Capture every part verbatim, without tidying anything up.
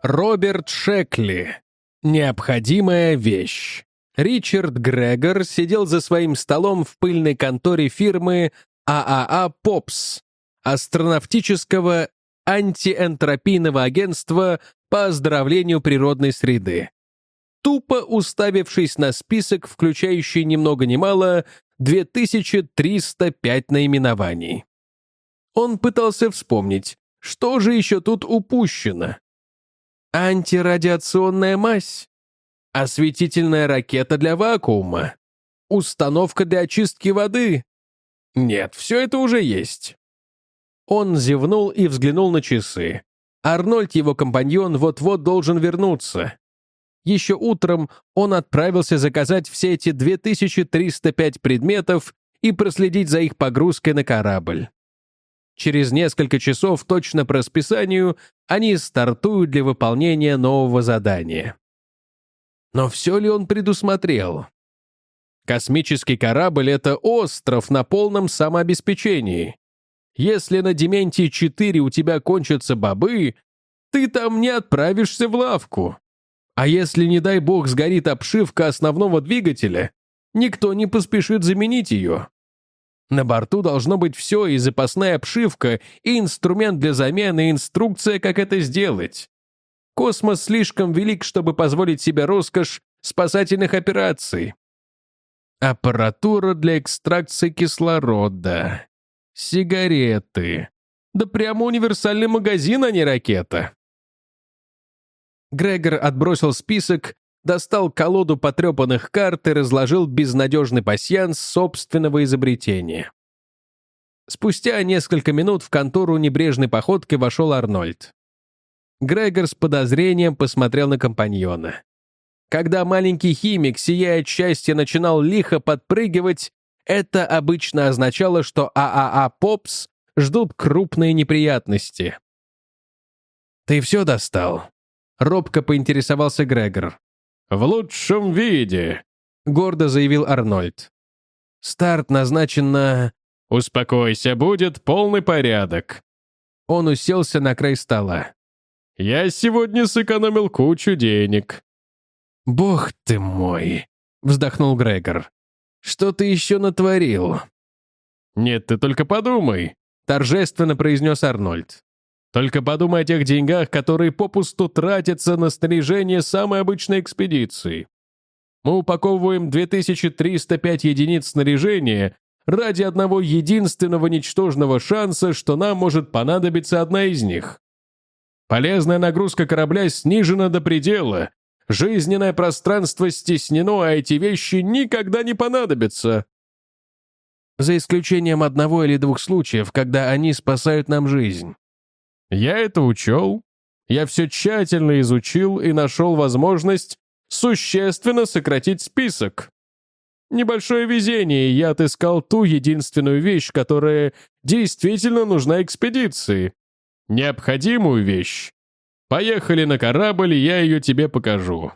Роберт Шекли. Необходимая вещь. Ричард Грегор сидел за своим столом в пыльной конторе фирмы ААА «Попс», астронавтического антиэнтропийного агентства по оздоровлению природной среды, тупо уставившись на список, включающий ни много ни мало две тысячи триста пять наименований. Он пытался вспомнить, что же еще тут упущено. Антирадиационная мазь, осветительная ракета для вакуума, установка для очистки воды. Нет, все это уже есть. Он зевнул и взглянул на часы. Арнольд, его компаньон, вот-вот должен вернуться. Еще утром он отправился заказать все эти две тысячи триста пять предметов и проследить за их погрузкой на корабль. Через несколько часов, точно по расписанию, они стартуют для выполнения нового задания. Но все ли он предусмотрел? Космический корабль — это остров на полном самообеспечении. Если на Дементий четыре у тебя кончатся бобы, ты там не отправишься в лавку. А если, не дай бог, сгорит обшивка основного двигателя, никто не поспешит заменить ее. На борту должно быть все, и запасная обшивка, и инструмент для замены, и инструкция, как это сделать. Космос слишком велик, чтобы позволить себе роскошь спасательных операций. Аппаратура для экстракции кислорода. Сигареты. Да прямо универсальный магазин, а не ракета. Грегор отбросил список, достал колоду потрепанных карт и разложил безнадежный пасьянс собственного изобретения. Спустя несколько минут в контору небрежной походкой вошел Арнольд. Грегор с подозрением посмотрел на компаньона. Когда маленький химик, сияя от счастья, начинал лихо подпрыгивать, это обычно означало, что ААА «Попс» ждут крупные неприятности. «Ты все достал?» — робко поинтересовался Грегор. «В лучшем виде», — гордо заявил Арнольд. «Старт назначен на...» «Успокойся, будет полный порядок». Он уселся на край стола. «Я сегодня сэкономил кучу денег». «Бог ты мой!» — вздохнул Грегор. «Что ты еще натворил?» «Нет, ты только подумай», — торжественно произнес Арнольд. «Только подумай о тех деньгах, которые попусту тратятся на снаряжение самой обычной экспедиции. Мы упаковываем две тысячи триста пять единиц снаряжения ради одного единственного ничтожного шанса, что нам может понадобиться одна из них. Полезная нагрузка корабля снижена до предела, жизненное пространство стеснено, а эти вещи никогда не понадобятся. За исключением одного или двух случаев, когда они спасают нам жизнь». «Я это учел. Я все тщательно изучил и нашел возможность существенно сократить список. Небольшое везение, и я отыскал ту единственную вещь, которая действительно нужна экспедиции. Необходимую вещь. Поехали на корабль, и я ее тебе покажу».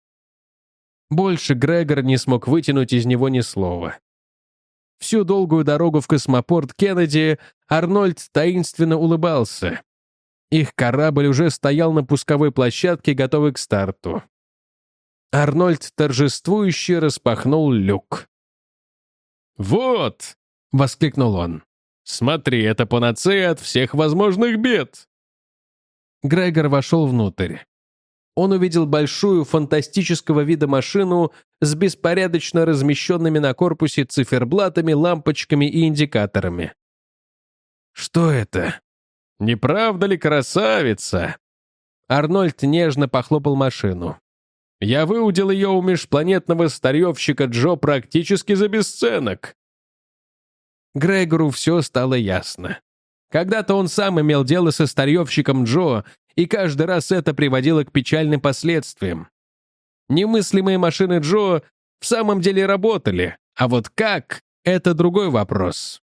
Больше Грегор не смог вытянуть из него ни слова. Всю долгую дорогу в космопорт Кеннеди Арнольд таинственно улыбался. Их корабль уже стоял на пусковой площадке, готовый к старту. Арнольд торжествующе распахнул люк. «Вот!» — воскликнул он. «Смотри, это панацея от всех возможных бед!» Грегор вошел внутрь. Он увидел большую фантастического вида машину с беспорядочно размещенными на корпусе циферблатами, лампочками и индикаторами. «Что это? Не правда ли красавица?» Арнольд нежно похлопал машину. «Я выудил ее у межпланетного старьевщика Джо практически за бесценок». Грегору все стало ясно. Когда-то он сам имел дело со старьевщиком Джо, и каждый раз это приводило к печальным последствиям. Немыслимые машины Джо в самом деле работали, а вот как — это другой вопрос.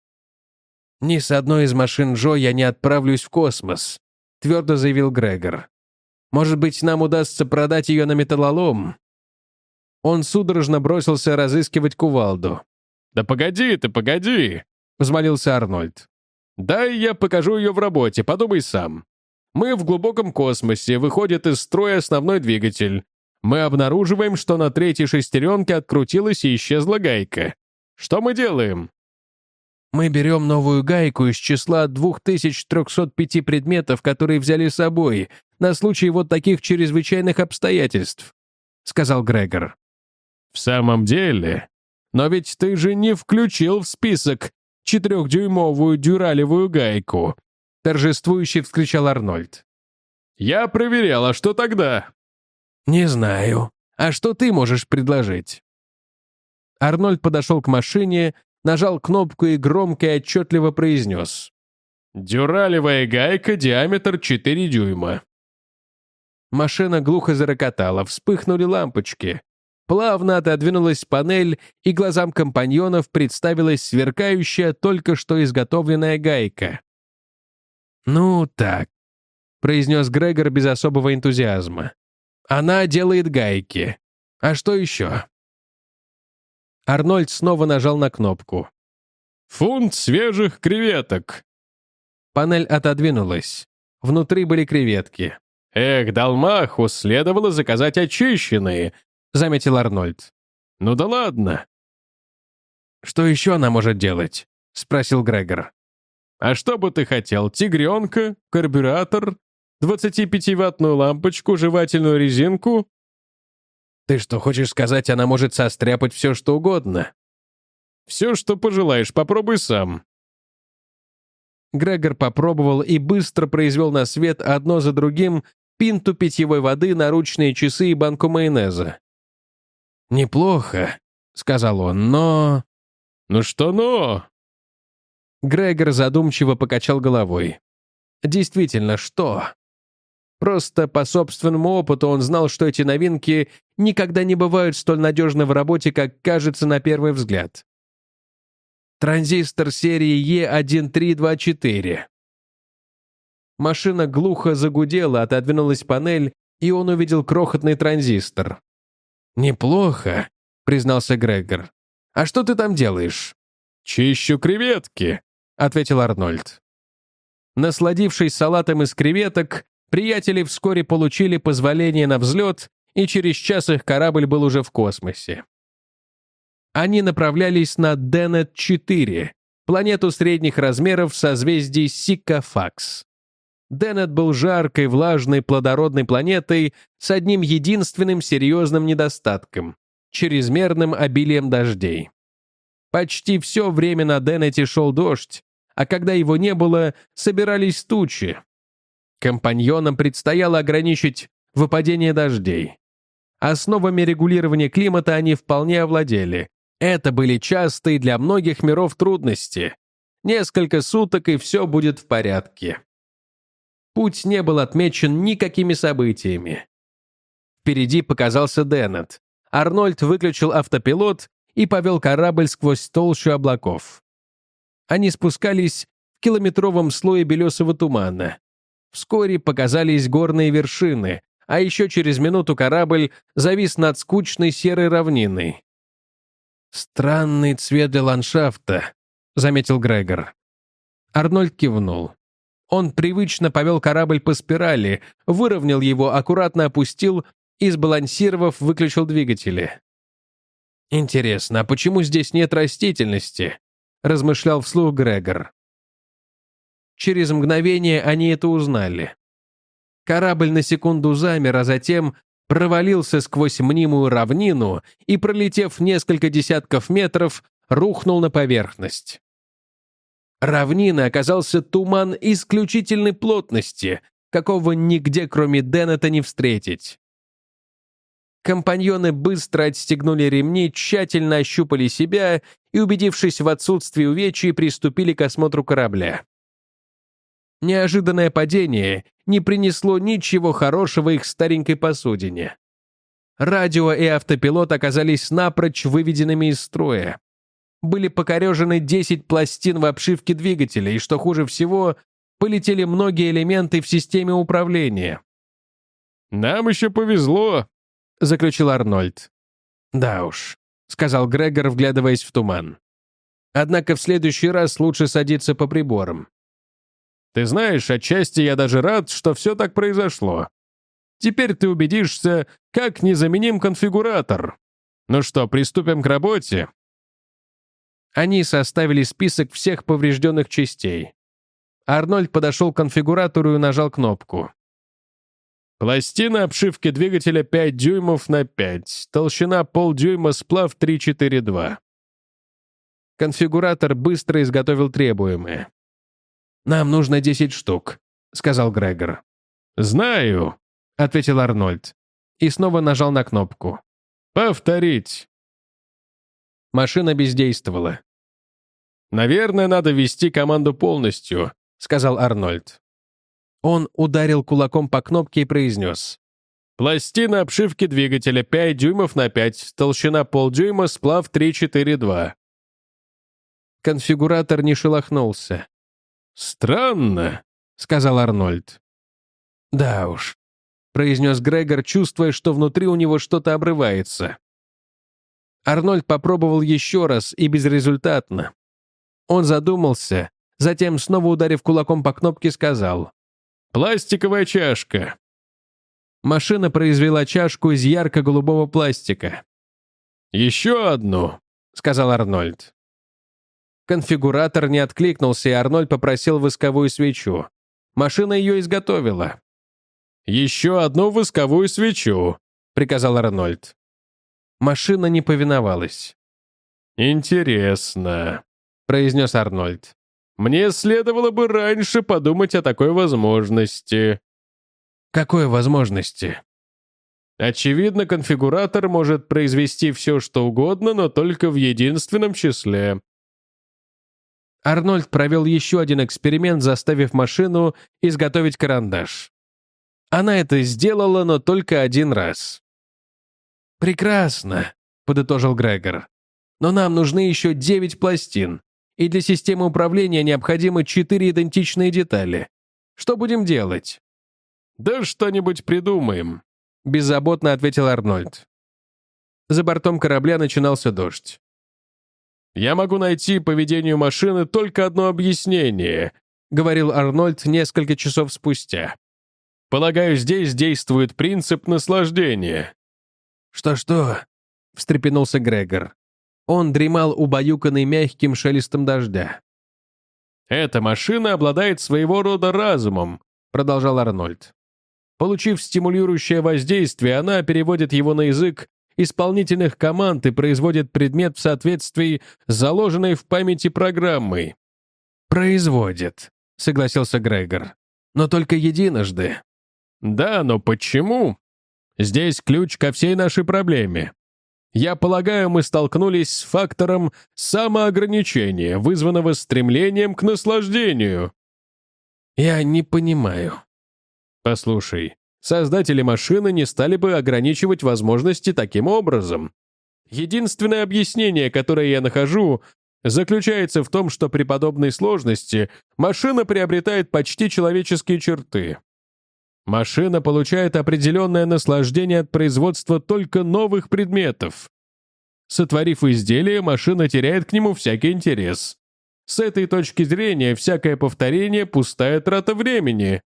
«Ни с одной из машин Джо я не отправлюсь в космос», — твердо заявил Грегор. «Может быть, нам удастся продать ее на металлолом?» Он судорожно бросился разыскивать кувалду. «Да погоди ты, погоди!» — взмолился Арнольд. «Дай я покажу ее в работе, подумай сам. Мы в глубоком космосе, выходит из строя основной двигатель. Мы обнаруживаем, что на третьей шестеренке открутилась и исчезла гайка. Что мы делаем? Мы берем новую гайку из числа две тысячи триста пять предметов, которые взяли с собой, на случай вот таких чрезвычайных обстоятельств, сказал Грегор. В самом деле? Но ведь ты же не включил в список четырехдюймовую дюралевую гайку, торжествующе вскричал Арнольд. Я проверял, а что тогда? Не знаю. А что ты можешь предложить? Арнольд подошел к машине, нажал кнопку и громко и отчетливо произнес. «Дюралевая гайка, диаметр четыре дюйма». Машина глухо зарокотала, вспыхнули лампочки. Плавно отодвинулась панель, и глазам компаньонов представилась сверкающая, только что изготовленная гайка. «Ну так», — произнес Грегор без особого энтузиазма. «Она делает гайки. А что еще?» Арнольд снова нажал на кнопку. «Фунт свежих креветок». Панель отодвинулась. Внутри были креветки. «Эх, Далмаху, следовало заказать очищенные», — заметил Арнольд. «Ну да ладно». «Что еще она может делать?» — спросил Грегор. «А что бы ты хотел? Тигренка, карбюратор, двадцатипятиваттную лампочку, жевательную резинку?» «Ты что, хочешь сказать, она может состряпать все, что угодно?» «Все, что пожелаешь, попробуй сам». Грегор попробовал и быстро произвел на свет одно за другим пинту питьевой воды, наручные часы и банку майонеза. «Неплохо», — сказал он, — «но...» «Ну что «но»?» Грегор задумчиво покачал головой. «Действительно, что?» Просто по собственному опыту он знал, что эти новинки никогда не бывают столь надежны в работе, как кажется на первый взгляд. Транзистор серии Е один три два четыре. Машина глухо загудела, отодвинулась панель, и он увидел крохотный транзистор. «Неплохо», — признался Грегор. «А что ты там делаешь?» «Чищу креветки», — ответил Арнольд. Насладившись салатом из креветок, приятели вскоре получили позволение на взлет, и через час их корабль был уже в космосе. Они направлялись на Деннет четыре, планету средних размеров в созвездии Сикафакс. Деннет был жаркой, влажной, плодородной планетой с одним единственным серьезным недостатком — чрезмерным обилием дождей. Почти все время на Деннете шел дождь, а когда его не было, собирались тучи. Компаньонам предстояло ограничить выпадение дождей. Основами регулирования климата они вполне овладели. Это были частые для многих миров трудности. Несколько суток, и все будет в порядке. Путь не был отмечен никакими событиями. Впереди показался Деннет. Арнольд выключил автопилот и повел корабль сквозь толщу облаков. Они спускались в километровом слое белесого тумана. Вскоре показались горные вершины, а еще через минуту корабль завис над скучной серой равниной. «Странный цвет для ландшафта», — заметил Грегор. Арнольд кивнул. Он привычно повел корабль по спирали, выровнял его, аккуратно опустил и, сбалансировав, выключил двигатели. «Интересно, а почему здесь нет растительности?» — размышлял вслух Грегор. Через мгновение они это узнали. Корабль на секунду замер, а затем провалился сквозь мнимую равнину и, пролетев несколько десятков метров, рухнул на поверхность. Равниной оказался туман исключительной плотности, какого нигде, кроме Деннета, не встретить. Компаньоны быстро отстегнули ремни, тщательно ощупали себя и, убедившись в отсутствии увечий, приступили к осмотру корабля. Неожиданное падение не принесло ничего хорошего их старенькой посудине. Радио и автопилот оказались напрочь выведенными из строя. Были покорежены десять пластин в обшивке двигателя, и, что хуже всего, полетели многие элементы в системе управления. «Нам еще повезло», — заключил Арнольд. «Да уж», — сказал Грегор, вглядываясь в туман. «Однако в следующий раз лучше садиться по приборам». Ты знаешь, отчасти я даже рад, что все так произошло. Теперь ты убедишься, как незаменим конфигуратор. Ну что, приступим к работе?» Они составили список всех поврежденных частей. Арнольд подошел к конфигуратору и нажал кнопку. Пластина обшивки двигателя пять дюймов на пять, толщина полдюйма, сплав три четыре два. Конфигуратор быстро изготовил требуемое. «Нам нужно десять штук», — сказал Грегор. «Знаю», — ответил Арнольд. И снова нажал на кнопку. «Повторить». Машина бездействовала. «Наверное, надо ввести команду полностью», — сказал Арнольд. Он ударил кулаком по кнопке и произнес. «Пластина обшивки двигателя пять дюймов на пять, толщина полдюйма, сплав три четыре два». Конфигуратор не шелохнулся. «Странно», — сказал Арнольд. «Да уж», — произнес Грегор, чувствуя, что внутри у него что-то обрывается. Арнольд попробовал еще раз и безрезультатно. Он задумался, затем, снова ударив кулаком по кнопке, сказал: «Пластиковая чашка». Машина произвела чашку из ярко-голубого пластика. «Еще одну», — сказал Арнольд. Конфигуратор не откликнулся, и Арнольд попросил восковую свечу. Машина ее изготовила. «Еще одну восковую свечу», — приказал Арнольд. Машина не повиновалась. «Интересно», — произнес Арнольд. «Мне следовало бы раньше подумать о такой возможности». «Какой возможности?» «Очевидно, конфигуратор может произвести все, что угодно, но только в единственном числе». Арнольд провел еще один эксперимент, заставив машину изготовить карандаш. Она это сделала, но только один раз. «Прекрасно», — подытожил Грегор. «Но нам нужны еще девять пластин, и для системы управления необходимы четыре идентичные детали. Что будем делать?» «Да что-нибудь придумаем», — беззаботно ответил Арнольд. За бортом корабля начинался дождь. «Я могу найти поведению машины только одно объяснение», — говорил Арнольд несколько часов спустя. «Полагаю, здесь действует принцип наслаждения». «Что-что?» — встрепенулся Грегор. Он дремал, убаюканный мягким шелестом дождя. «Эта машина обладает своего рода разумом», — продолжал Арнольд. «Получив стимулирующее воздействие, она переводит его на язык исполнительных команд и производит предмет в соответствии с заложенной в памяти программой». «Производит», — согласился Грегор. «Но только единожды». «Да, но почему? Здесь ключ ко всей нашей проблеме. Я полагаю, мы столкнулись с фактором самоограничения, вызванного стремлением к наслаждению». «Я не понимаю». «Послушай, создатели машины не стали бы ограничивать возможности таким образом. Единственное объяснение, которое я нахожу, заключается в том, что при подобной сложности машина приобретает почти человеческие черты. Машина получает определенное наслаждение от производства только новых предметов. Сотворив изделие, машина теряет к нему всякий интерес. С этой точки зрения, всякое повторение – пустая трата времени».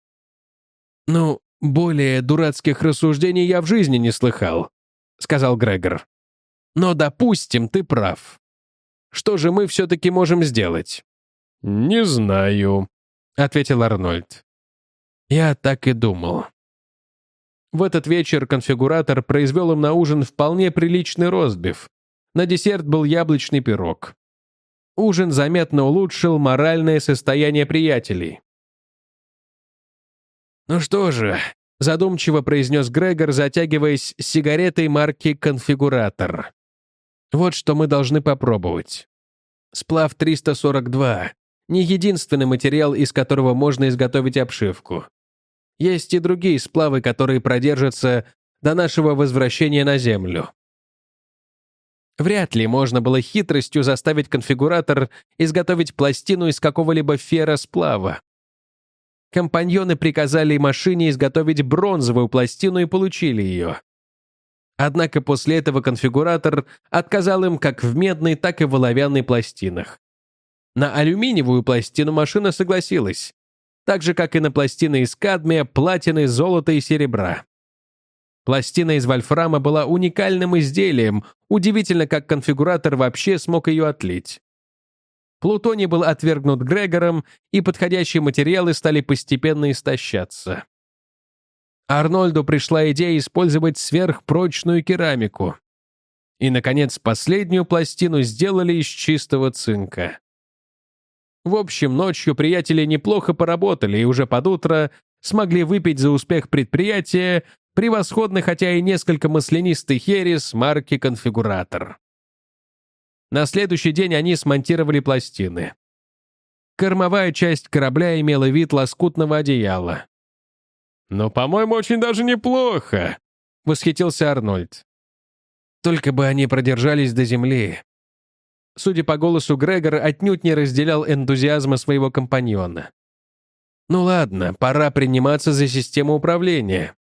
«Ну, более дурацких рассуждений я в жизни не слыхал», — сказал Грегор. «Но, допустим, ты прав. Что же мы все-таки можем сделать?» «Не знаю», — ответил Арнольд. «Я так и думал». В этот вечер конфигуратор произвел им на ужин вполне приличный ростбиф. На десерт был яблочный пирог. Ужин заметно улучшил моральное состояние приятелей. «Ну что же», — задумчиво произнес Грегор, затягиваясь сигаретой марки «Конфигуратор». «Вот что мы должны попробовать. Сплав триста сорок два — не единственный материал, из которого можно изготовить обшивку. Есть и другие сплавы, которые продержатся до нашего возвращения на Землю». Вряд ли можно было хитростью заставить конфигуратор изготовить пластину из какого-либо ферросплава. Компаньоны приказали машине изготовить бронзовую пластину и получили ее. Однако после этого конфигуратор отказал им как в медной, так и в оловянной пластинах. На алюминиевую пластину машина согласилась, так же, как и на пластины из кадмия, платины, золота и серебра. Пластина из вольфрама была уникальным изделием, удивительно, как конфигуратор вообще смог ее отлить. Плутоний был отвергнут Грегором, и подходящие материалы стали постепенно истощаться. Арнольду пришла идея использовать сверхпрочную керамику. И, наконец, последнюю пластину сделали из чистого цинка. В общем, ночью приятели неплохо поработали и уже под утро смогли выпить за успех предприятия превосходный, хотя и несколько маслянистый херес марки «Конфигуратор». На следующий день они смонтировали пластины. Кормовая часть корабля имела вид лоскутного одеяла. «Но, по-моему, очень даже неплохо», — восхитился Арнольд. «Только бы они продержались до земли». Судя по голосу, Грегор отнюдь не разделял энтузиазма своего компаньона. «Ну ладно, пора приниматься за систему управления».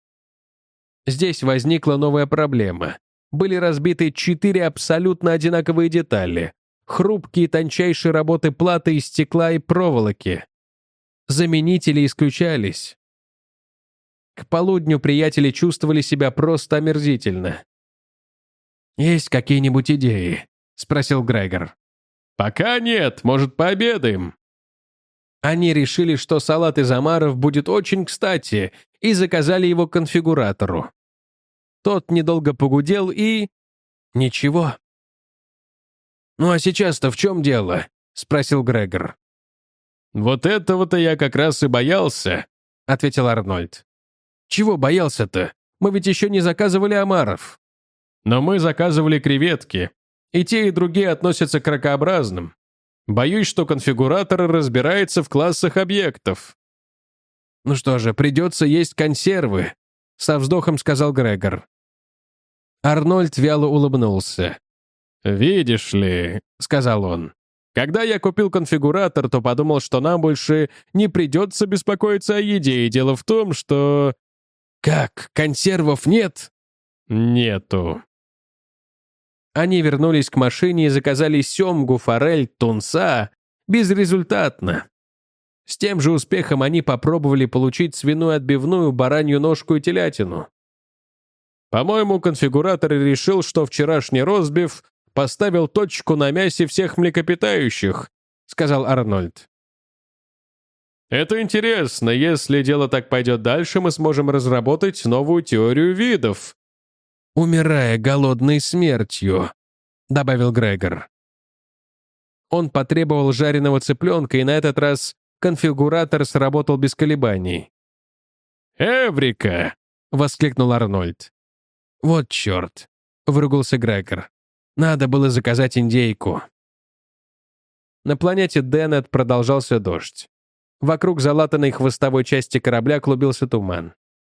Здесь возникла новая проблема. Были разбиты четыре абсолютно одинаковые детали, хрупкие тончайшие работы платы из стекла и проволоки. Заменители исключались. К полудню приятели чувствовали себя просто омерзительно. «Есть какие-нибудь идеи?» — спросил Грегор. «Пока нет, может, пообедаем?» Они решили, что салат из омаров будет очень кстати, и заказали его конфигуратору. Тот недолго погудел и... Ничего. «Ну а сейчас-то в чем дело?» — спросил Грегор. «Вот этого-то я как раз и боялся», — ответил Арнольд. «Чего боялся-то? Мы ведь еще не заказывали омаров». «Но мы заказывали креветки. И те, и другие относятся к ракообразным. Боюсь, что конфигуратор разбирается в классах объектов». «Ну что же, придется есть консервы», — со вздохом сказал Грегор. Арнольд вяло улыбнулся. «Видишь ли», — сказал он, — «когда я купил конфигуратор, то подумал, что нам больше не придется беспокоиться о еде, и дело в том, что...» «Как, консервов нет?» «Нету». Они вернулись к машине и заказали семгу, форель, тунца. Безрезультатно. С тем же успехом они попробовали получить свиную отбивную, баранью ножку и телятину. «По-моему, конфигуратор решил, что вчерашний ростбиф поставил точку на мясе всех млекопитающих», — сказал Арнольд. «Это интересно. Если дело так пойдет дальше, мы сможем разработать новую теорию видов». «Умирая голодной смертью», — добавил Грегор. Он потребовал жареного цыпленка, и на этот раз конфигуратор сработал без колебаний. «Эврика!» — воскликнул Арнольд. «Вот черт!» — выругался Грегор. «Надо было заказать индейку». На планете Деннет продолжался дождь. Вокруг залатанной хвостовой части корабля клубился туман.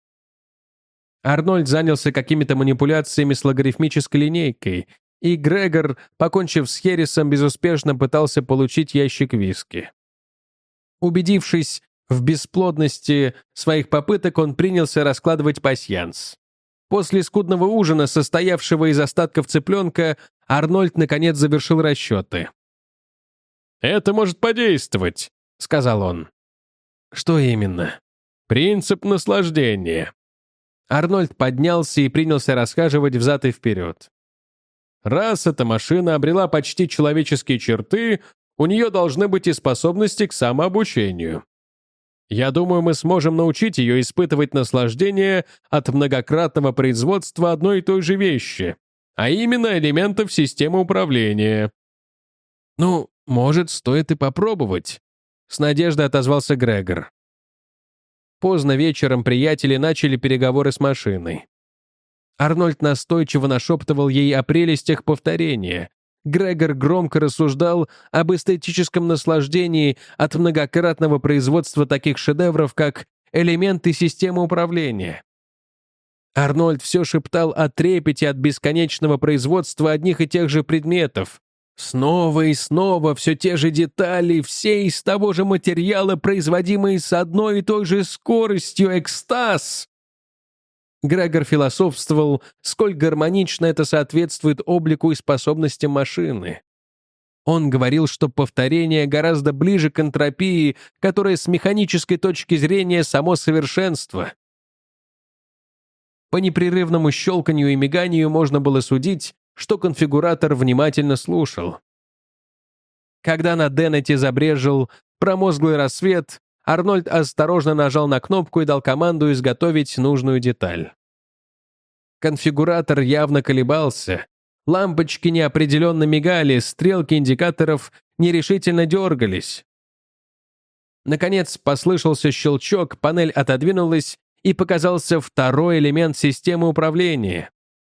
Арнольд занялся какими-то манипуляциями с логарифмической линейкой, и Грегор, покончив с хересом, безуспешно пытался получить ящик виски. Убедившись в бесплодности своих попыток, он принялся раскладывать пасьянс. После скудного ужина, состоявшего из остатков цыпленка, Арнольд наконец завершил расчеты. «Это может подействовать», — сказал он. «Что именно?» «Принцип наслаждения». Арнольд поднялся и принялся расхаживать взад и вперед. «Раз эта машина обрела почти человеческие черты, у нее должны быть и способности к самообучению. Я думаю, мы сможем научить ее испытывать наслаждение от многократного производства одной и той же вещи, а именно элементов системы управления». «Ну, может, стоит и попробовать», — с надеждой отозвался Грегор. Поздно вечером приятели начали переговоры с машиной. Арнольд настойчиво нашептывал ей о прелестях повторения. Грегор громко рассуждал об эстетическом наслаждении от многократного производства таких шедевров, как элементы системы управления. Арнольд все шептал о трепете от бесконечного производства одних и тех же предметов. Снова и снова все те же детали, все из того же материала, производимые с одной и той же скоростью. Экстаз! Грегор философствовал, сколь гармонично это соответствует облику и способностям машины. Он говорил, что повторение гораздо ближе к энтропии, которая с механической точки зрения само совершенство. По непрерывному щелканью и миганию можно было судить, что конфигуратор внимательно слушал. Когда на Деннете забрежил промозглый рассвет, Арнольд осторожно нажал на кнопку и дал команду изготовить нужную деталь. Конфигуратор явно колебался. Лампочки неопределенно мигали, стрелки индикаторов нерешительно дергались. Наконец послышался щелчок, панель отодвинулась, и показался второй элемент системы управления.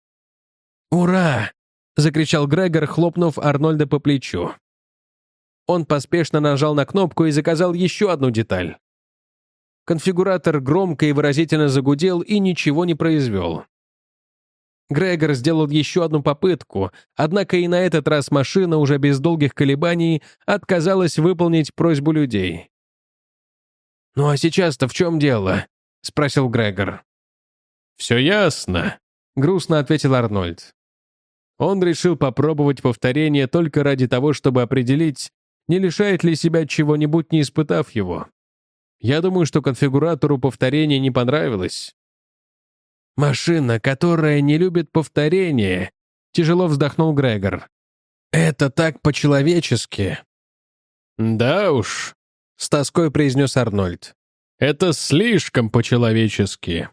«Ура!» — закричал Грегор, хлопнув Арнольда по плечу. Он поспешно нажал на кнопку и заказал еще одну деталь. Конфигуратор громко и выразительно загудел и ничего не произвел. Грегор сделал еще одну попытку, однако и на этот раз машина уже без долгих колебаний отказалась выполнить просьбу людей. «Ну а сейчас-то в чем дело?» — спросил Грегор. «Все ясно», — грустно ответил Арнольд. Он решил попробовать повторение только ради того, чтобы определить, не лишает ли себя чего-нибудь, не испытав его. Я думаю, что конфигуратору повторение не понравилось. «Машина, которая не любит повторение», — тяжело вздохнул Грегор. «Это так по-человечески». «Да уж», — с тоской произнес Арнольд. «Это слишком по-человечески».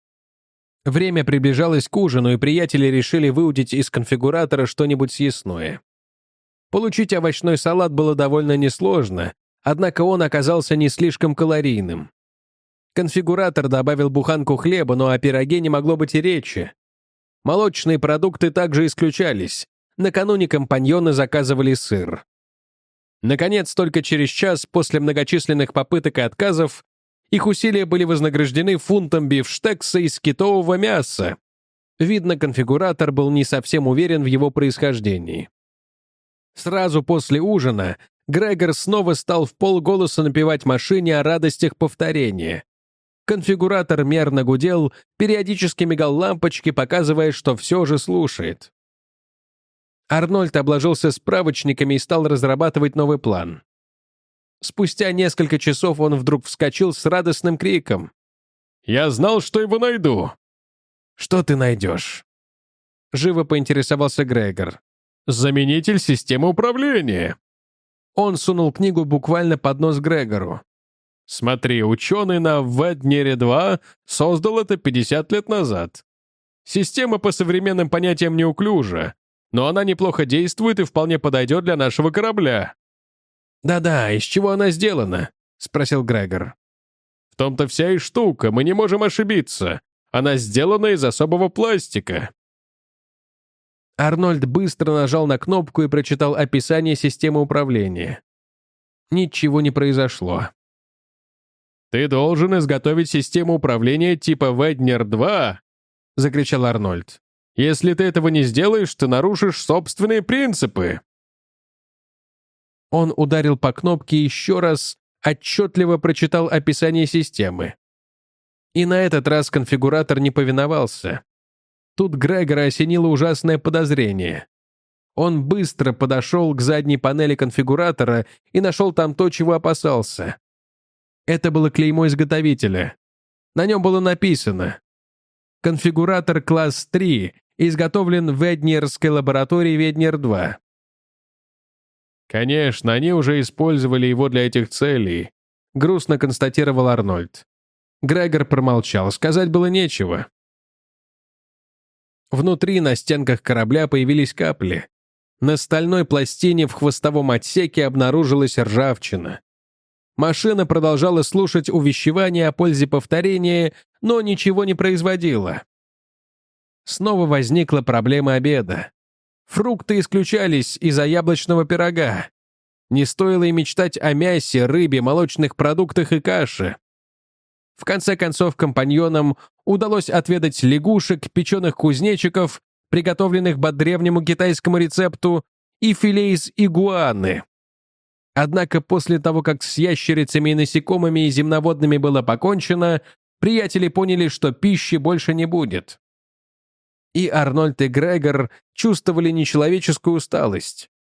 Время приближалось к ужину, и приятели решили выудить из конфигуратора что-нибудь съестное. Получить овощной салат было довольно несложно, однако он оказался не слишком калорийным. Конфигуратор добавил буханку хлеба, но о пироге не могло быть и речи. Молочные продукты также исключались. Накануне компаньоны заказывали сыр. Наконец, только через час после многочисленных попыток и отказов, их усилия были вознаграждены фунтом бифштекса из китового мяса. Видно, конфигуратор был не совсем уверен в его происхождении. Сразу после ужина Грегор снова стал вполголоса напевать машине о радостях повторения. Конфигуратор мерно гудел, периодически мигал лампочки, показывая, что все же слушает. Арнольд обложился справочниками и стал разрабатывать новый план. Спустя несколько часов он вдруг вскочил с радостным криком. «Я знал, что его найду!» «Что ты найдешь?» Живо поинтересовался Грегор. «Заменитель системы управления!» Он сунул книгу буквально под нос Грегору. «Смотри, ученый на Веднере два создал это пятьдесят лет назад. Система по современным понятиям неуклюжа, но она неплохо действует и вполне подойдет для нашего корабля». «Да-да, из чего она сделана?» — спросил Грегор. «В том-то вся и штука, мы не можем ошибиться. Она сделана из особого пластика». Арнольд быстро нажал на кнопку и прочитал описание системы управления. Ничего не произошло. «Ты должен изготовить систему управления типа Веднер два», — закричал Арнольд. «Если ты этого не сделаешь, ты нарушишь собственные принципы». Он ударил по кнопке и еще раз отчетливо прочитал описание системы. И на этот раз конфигуратор не повиновался. Тут Грегора осенило ужасное подозрение. Он быстро подошел к задней панели конфигуратора и нашел там то, чего опасался. Это было клеймо изготовителя. На нем было написано: «Конфигуратор класс три, изготовлен в Веднерской лаборатории Веднер два». «Конечно, они уже использовали его для этих целей», — грустно констатировал Арнольд. Грегор промолчал, сказать было нечего. Внутри на стенках корабля появились капли. На стальной пластине в хвостовом отсеке обнаружилась ржавчина. Машина продолжала слушать увещевания о пользе повторения, но ничего не производила. Снова возникла проблема обеда. Фрукты исключались из-за яблочного пирога. Не стоило и мечтать о мясе, рыбе, молочных продуктах и каше. В конце концов, компаньонам удалось отведать лягушек, печеных кузнечиков, приготовленных по древнему китайскому рецепту, и филе из игуаны. Однако после того, как с ящерицами и насекомыми и земноводными было покончено, приятели поняли, что пищи больше не будет. И Арнольд и Грегор чувствовали нечеловеческую усталость.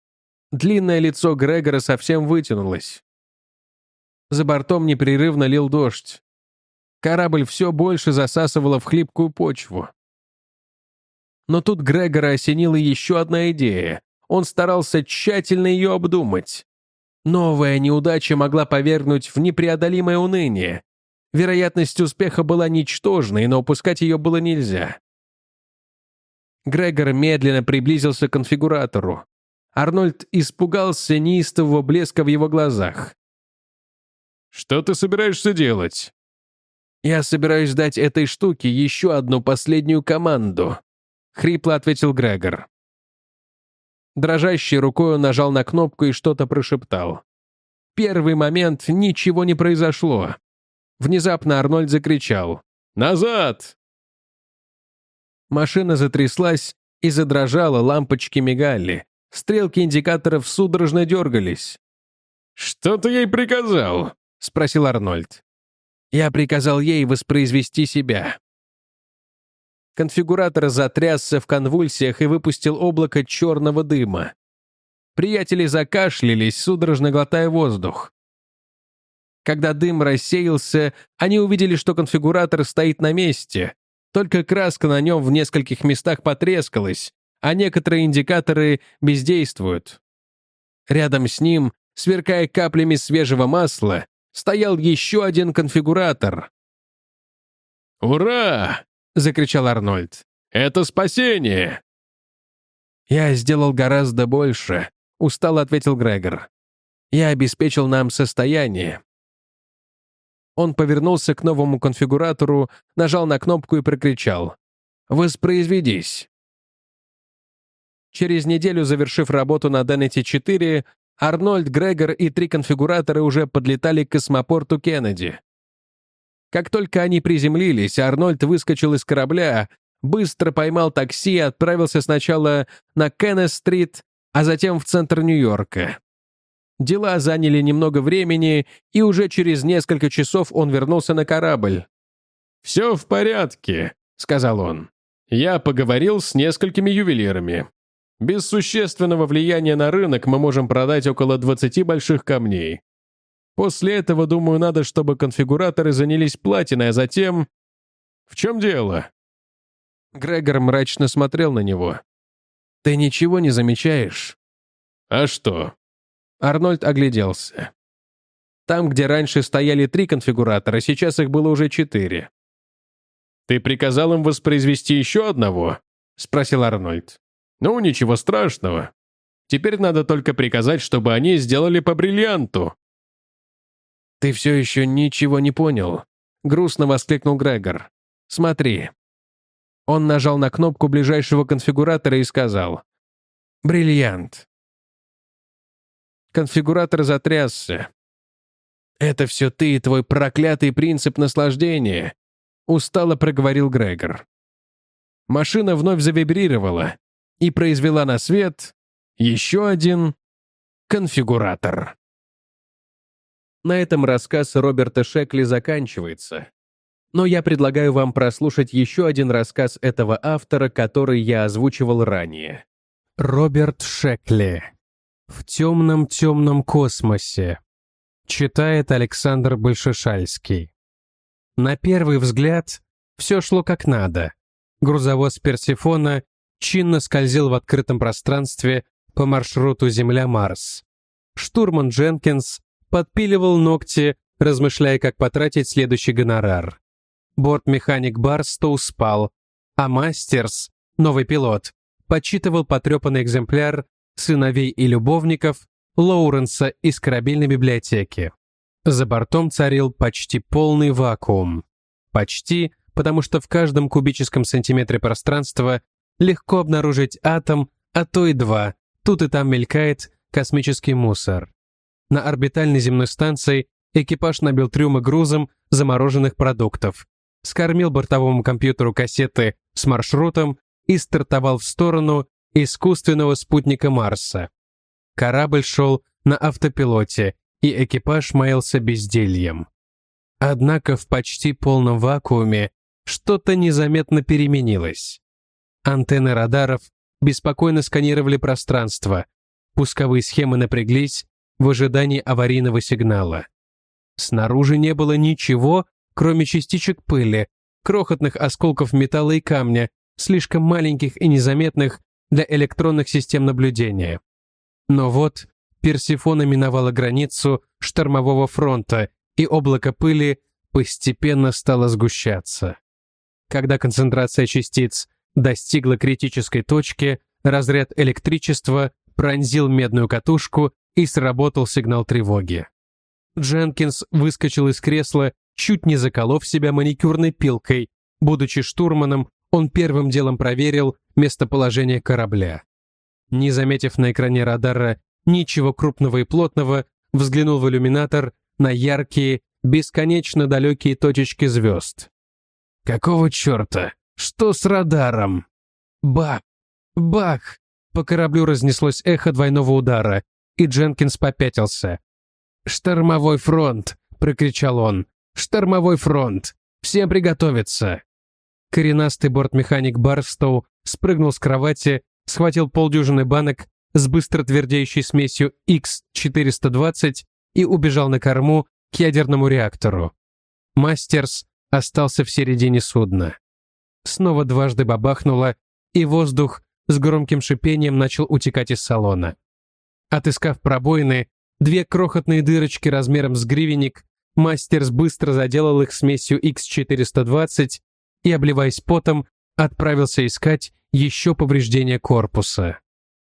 Длинное лицо Грегора совсем вытянулось. За бортом непрерывно лил дождь. Корабль все больше засасывало в хлипкую почву. Но тут Грегора осенила еще одна идея. Он старался тщательно ее обдумать. Новая неудача могла повергнуть в непреодолимое уныние. Вероятность успеха была ничтожной, но упускать ее было нельзя. Грегор медленно приблизился к конфигуратору. Арнольд испугался неистового блеска в его глазах. «Что ты собираешься делать?» «Я собираюсь дать этой штуке еще одну последнюю команду», — хрипло ответил Грегор. Дрожащей рукой он нажал на кнопку и что-то прошептал. В первый момент ничего не произошло. Внезапно Арнольд закричал: «Назад!». Машина затряслась и задрожала, лампочки мигали, стрелки индикаторов судорожно дергались. «Что ты ей приказал?» — спросил Арнольд. «Я приказал ей воспроизвести себя». Конфигуратор затрясся в конвульсиях и выпустил облако черного дыма. Приятели закашлялись, судорожно глотая воздух. Когда дым рассеялся, они увидели, что конфигуратор стоит на месте, только краска на нем в нескольких местах потрескалась, а некоторые индикаторы бездействуют. Рядом с ним, сверкая каплями свежего масла, стоял еще один конфигуратор. «Ура!» — закричал Арнольд. «Это спасение!» «Я сделал гораздо больше», — устало ответил Грегор. «Я обеспечил нам состояние». Он повернулся к новому конфигуратору, нажал на кнопку и прокричал: «Воспроизведись». Через неделю, завершив работу на Деннете четыре, Арнольд, Грегор и три конфигуратора уже подлетали к космопорту Кеннеди. Как только они приземлились, Арнольд выскочил из корабля, быстро поймал такси и отправился сначала на Кеннес-стрит, а затем в центр Нью-Йорка. Дела заняли немного времени, и уже через несколько часов он вернулся на корабль. «Все в порядке», — сказал он. «Я поговорил с несколькими ювелирами. Без существенного влияния на рынок мы можем продать около двадцати больших камней. После этого, думаю, надо, чтобы конфигураторы занялись платиной, а затем... В чем дело?» Грегор мрачно смотрел на него. «Ты ничего не замечаешь?» «А что?» Арнольд огляделся. Там, где раньше стояли три конфигуратора, сейчас их было уже четыре. «Ты приказал им воспроизвести еще одного?» — спросил Арнольд. «Ну, ничего страшного. Теперь надо только приказать, чтобы они сделали по бриллианту». «Ты все еще ничего не понял», — грустно воскликнул Грегор. «Смотри». Он нажал на кнопку ближайшего конфигуратора и сказал: «Бриллиант». Конфигуратор затрясся. «Это все ты и твой проклятый принцип наслаждения», — устало проговорил Грегор. Машина вновь завибрировала и произвела на свет еще один конфигуратор. На этом рассказ Роберта Шекли заканчивается. Но я предлагаю вам прослушать еще один рассказ этого автора, который я озвучивал ранее. Роберт Шекли. «В темном-темном космосе». Читает Александр Большешальский. На первый взгляд все шло как надо. Грузовоз Персефона чинно скользил в открытом пространстве по маршруту Земля-Марс. Штурман Дженкинс подпиливал ногти, размышляя, как потратить следующий гонорар. Бортмеханик Барстоу спал, а Мастерс, новый пилот, подсчитывал потрепанный экземпляр «Сыновей и любовников» Лоуренса из корабельной библиотеки. За бортом царил почти полный вакуум. Почти, потому что в каждом кубическом сантиметре пространства легко обнаружить атом, а то и два, тут и там мелькает космический мусор. На орбитальной земной станции экипаж набил трюмы грузом замороженных продуктов, скормил бортовому компьютеру кассеты с маршрутом и стартовал в сторону искусственного спутника Марса. Корабль шел на автопилоте, и экипаж маялся бездельем. Однако в почти полном вакууме что-то незаметно переменилось. Антенны радаров беспокойно сканировали пространство. Пусковые схемы напряглись в ожидании аварийного сигнала. Снаружи не было ничего, кроме частичек пыли, крохотных осколков металла и камня, слишком маленьких и незаметных для электронных систем наблюдения. Но вот Персефона миновала границу штормового фронта, и облако пыли постепенно стало сгущаться. Когда концентрация частиц достигла критической точки, разряд электричества пронзил медную катушку и сработал сигнал тревоги. Дженкинс выскочил из кресла, чуть не заколов себя маникюрной пилкой. Будучи штурманом, он первым делом проверил местоположение корабля. Не заметив на экране радара ничего крупного и плотного, взглянул в иллюминатор на яркие, бесконечно далекие точечки звезд. «Какого черта? Что с радаром?» Бах! Бах! По кораблю разнеслось эхо двойного удара, и Дженкинс попятился. «Штормовой фронт!» — прокричал он. «Штормовой фронт! Всем приготовиться!» Коренастый бортмеханик Барстоу спрыгнул с кровати, схватил полдюжины банок с быстро твердеющей смесью икс четыреста двадцать и убежал на корму к ядерному реактору. Мастерс остался в середине судна. Снова дважды бабахнуло, и воздух с громким шипением начал утекать из салона. Отыскав пробоины, две крохотные дырочки размером с гривенник, Мастерс быстро заделал их смесью икс четыреста двадцать и, обливаясь потом, отправился искать еще повреждения корпуса.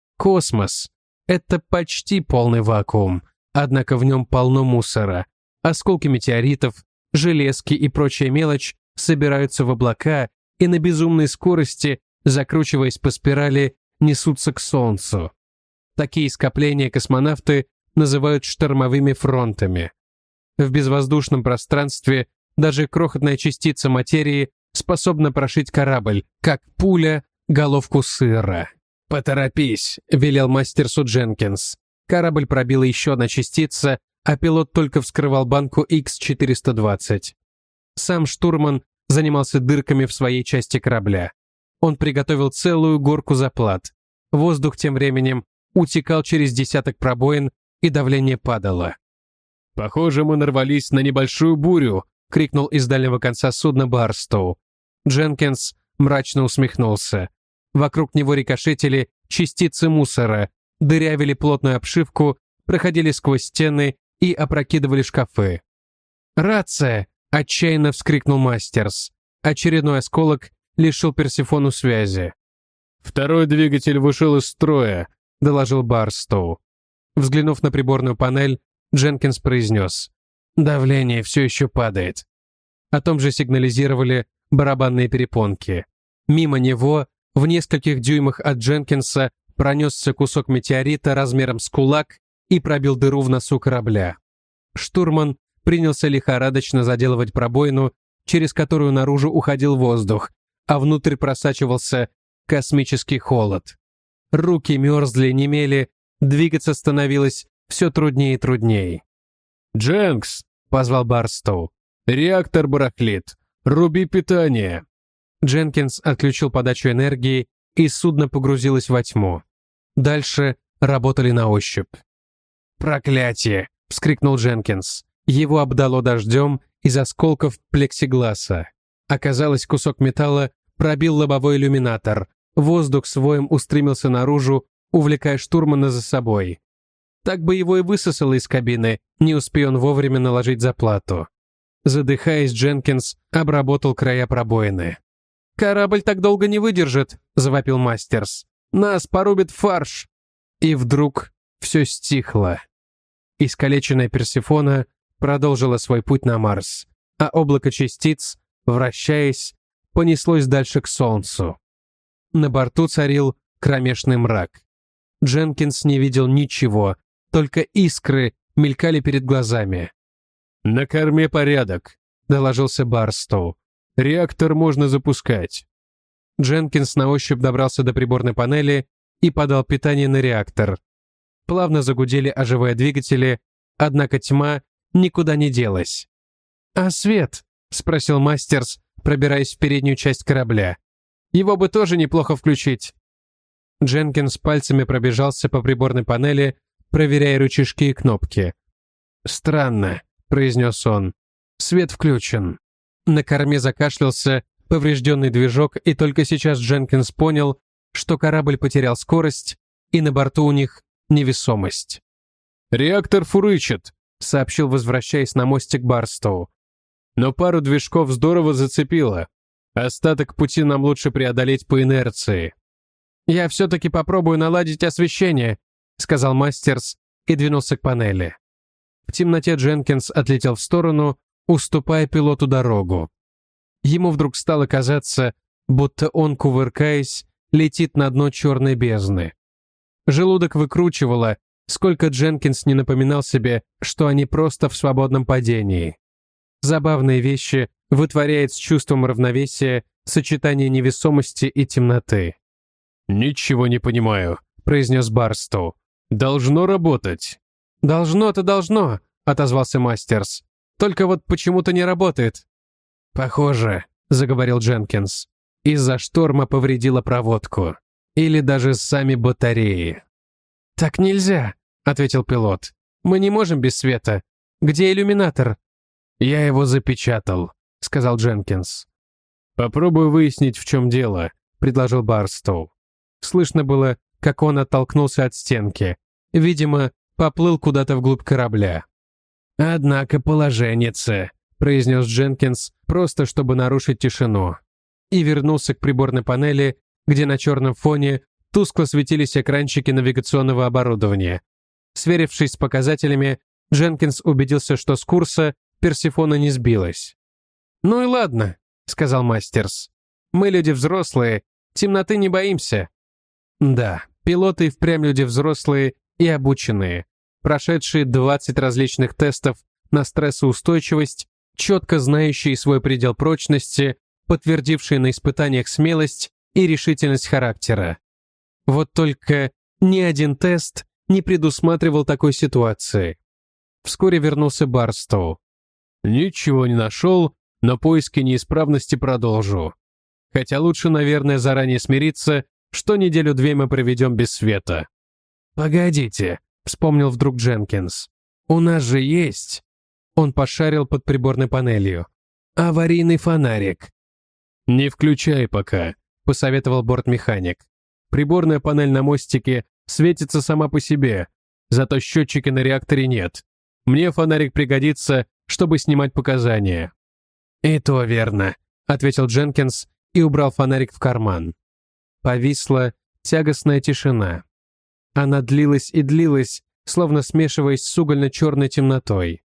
Космос — это почти полный вакуум, однако в нем полно мусора. Осколки метеоритов, железки и прочая мелочь собираются в облака и на безумной скорости, закручиваясь по спирали, несутся к Солнцу. Такие скопления космонавты называют штормовыми фронтами. В безвоздушном пространстве даже крохотная частица материи способна прошить корабль, как пуля головку сыра. «Поторопись», — велел мастерсу Дженкинс. Корабль пробила еще одна частица, а пилот только вскрывал банку икс четыреста двадцать. Сам штурман занимался дырками в своей части корабля. Он приготовил целую горку заплат. Воздух тем временем утекал через десяток пробоин, и давление падало. «Похоже, мы нарвались на небольшую бурю», — крикнул из дальнего конца судна Барстоу. Дженкинс мрачно усмехнулся. Вокруг него рикошетили частицы мусора, дырявили плотную обшивку, проходили сквозь стены и опрокидывали шкафы. «Рация!» — отчаянно вскрикнул Мастерс. Очередной осколок лишил Персефону связи. «Второй двигатель вышел из строя», — доложил Барстоу. Взглянув на приборную панель, Дженкинс произнес: «Давление все еще падает». О том же сигнализировали барабанные перепонки. Мимо него, в нескольких дюймах от Дженкинса, пронесся кусок метеорита размером с кулак и пробил дыру в носу корабля. Штурман принялся лихорадочно заделывать пробоину, через которую наружу уходил воздух, а внутрь просачивался космический холод. Руки мерзли, немели, двигаться становилось все труднее и труднее. «Дженкс!» — позвал Барстоу. «Реактор барахлит. Руби питание!» Дженкинс отключил подачу энергии, и судно погрузилось во тьму. Дальше работали на ощупь. «Проклятие!» — вскрикнул Дженкинс. Его обдало дождем из осколков плексигласа. Оказалось, кусок металла пробил лобовой иллюминатор. Воздух с воем устремился наружу, увлекая штурмана за собой. Так бы его и высосало из кабины, не успея он вовремя наложить заплату. Задыхаясь, Дженкинс обработал края пробоины. «Корабль так долго не выдержит», — завопил Мастерс. «Нас порубит фарш!» И вдруг все стихло. Искалеченная Персефона продолжила свой путь на Марс, а облако частиц, вращаясь, понеслось дальше к Солнцу. На борту царил кромешный мрак. Дженкинс не видел ничего, только искры мелькали перед глазами. «На корме порядок», — доложился Барстоу. «Реактор можно запускать». Дженкинс на ощупь добрался до приборной панели и подал питание на реактор. Плавно загудели, оживая двигатели, однако тьма никуда не делась. «А свет?» — спросил Мастерс, пробираясь в переднюю часть корабля. «Его бы тоже неплохо включить». Дженкинс пальцами пробежался по приборной панели, проверяя рычажки и кнопки. «Странно», — произнес он. «Свет включен». На корме закашлялся поврежденный движок, и только сейчас Дженкинс понял, что корабль потерял скорость, и на борту у них невесомость. «Реактор фурычит», — сообщил, возвращаясь на мостик Барстоу. «Но пару движков здорово зацепило. Остаток пути нам лучше преодолеть по инерции». «Я все-таки попробую наладить освещение», — сказал Мастерс и двинулся к панели. В темноте Дженкинс отлетел в сторону, уступая пилоту дорогу. Ему вдруг стало казаться, будто он, кувыркаясь, летит на дно черной бездны. Желудок выкручивало, сколько Дженкинс не напоминал себе, что они просто в свободном падении. Забавные вещи вытворяет с чувством равновесия сочетание невесомости и темноты. «Ничего не понимаю», — произнес Барстоу. «Должно работать». «Должно-то должно», — отозвался Мастерс. «Только вот почему-то не работает». «Похоже», — заговорил Дженкинс, «из-за шторма повредила проводку. Или даже сами батареи». «Так нельзя», — ответил пилот. «Мы не можем без света. Где иллюминатор?» «Я его запечатал», — сказал Дженкинс. «Попробую выяснить, в чем дело», — предложил Барстоу. Слышно было, как он оттолкнулся от стенки. Видимо, поплыл куда-то вглубь корабля. «Однако положенница», — произнес Дженкинс, просто чтобы нарушить тишину. И вернулся к приборной панели, где на черном фоне тускло светились экранчики навигационного оборудования. Сверившись с показателями, Дженкинс убедился, что с курса Персифона не сбилась. «Ну и ладно», — сказал Мастерс. «Мы люди взрослые, темноты не боимся». Да, пилоты и впрямь люди взрослые и обученные, прошедшие двадцать различных тестов на стрессоустойчивость, четко знающие свой предел прочности, подтвердившие на испытаниях смелость и решительность характера. Вот только ни один тест не предусматривал такой ситуации. Вскоре вернулся Барстоу. «Ничего не нашел, но поиски неисправности продолжу. Хотя лучше, наверное, заранее смириться, что неделю-две мы проведем без света». «Погодите», — вспомнил вдруг Дженкинс. «У нас же есть...» Он пошарил под приборной панелью. «Аварийный фонарик». «Не включай пока», — посоветовал бортмеханик. «Приборная панель на мостике светится сама по себе, зато счетчика на реакторе нет. Мне фонарик пригодится, чтобы снимать показания». «И то верно», — ответил Дженкинс и убрал фонарик в карман. Повисла тягостная тишина. Она длилась и длилась, словно смешиваясь с угольно-черной темнотой.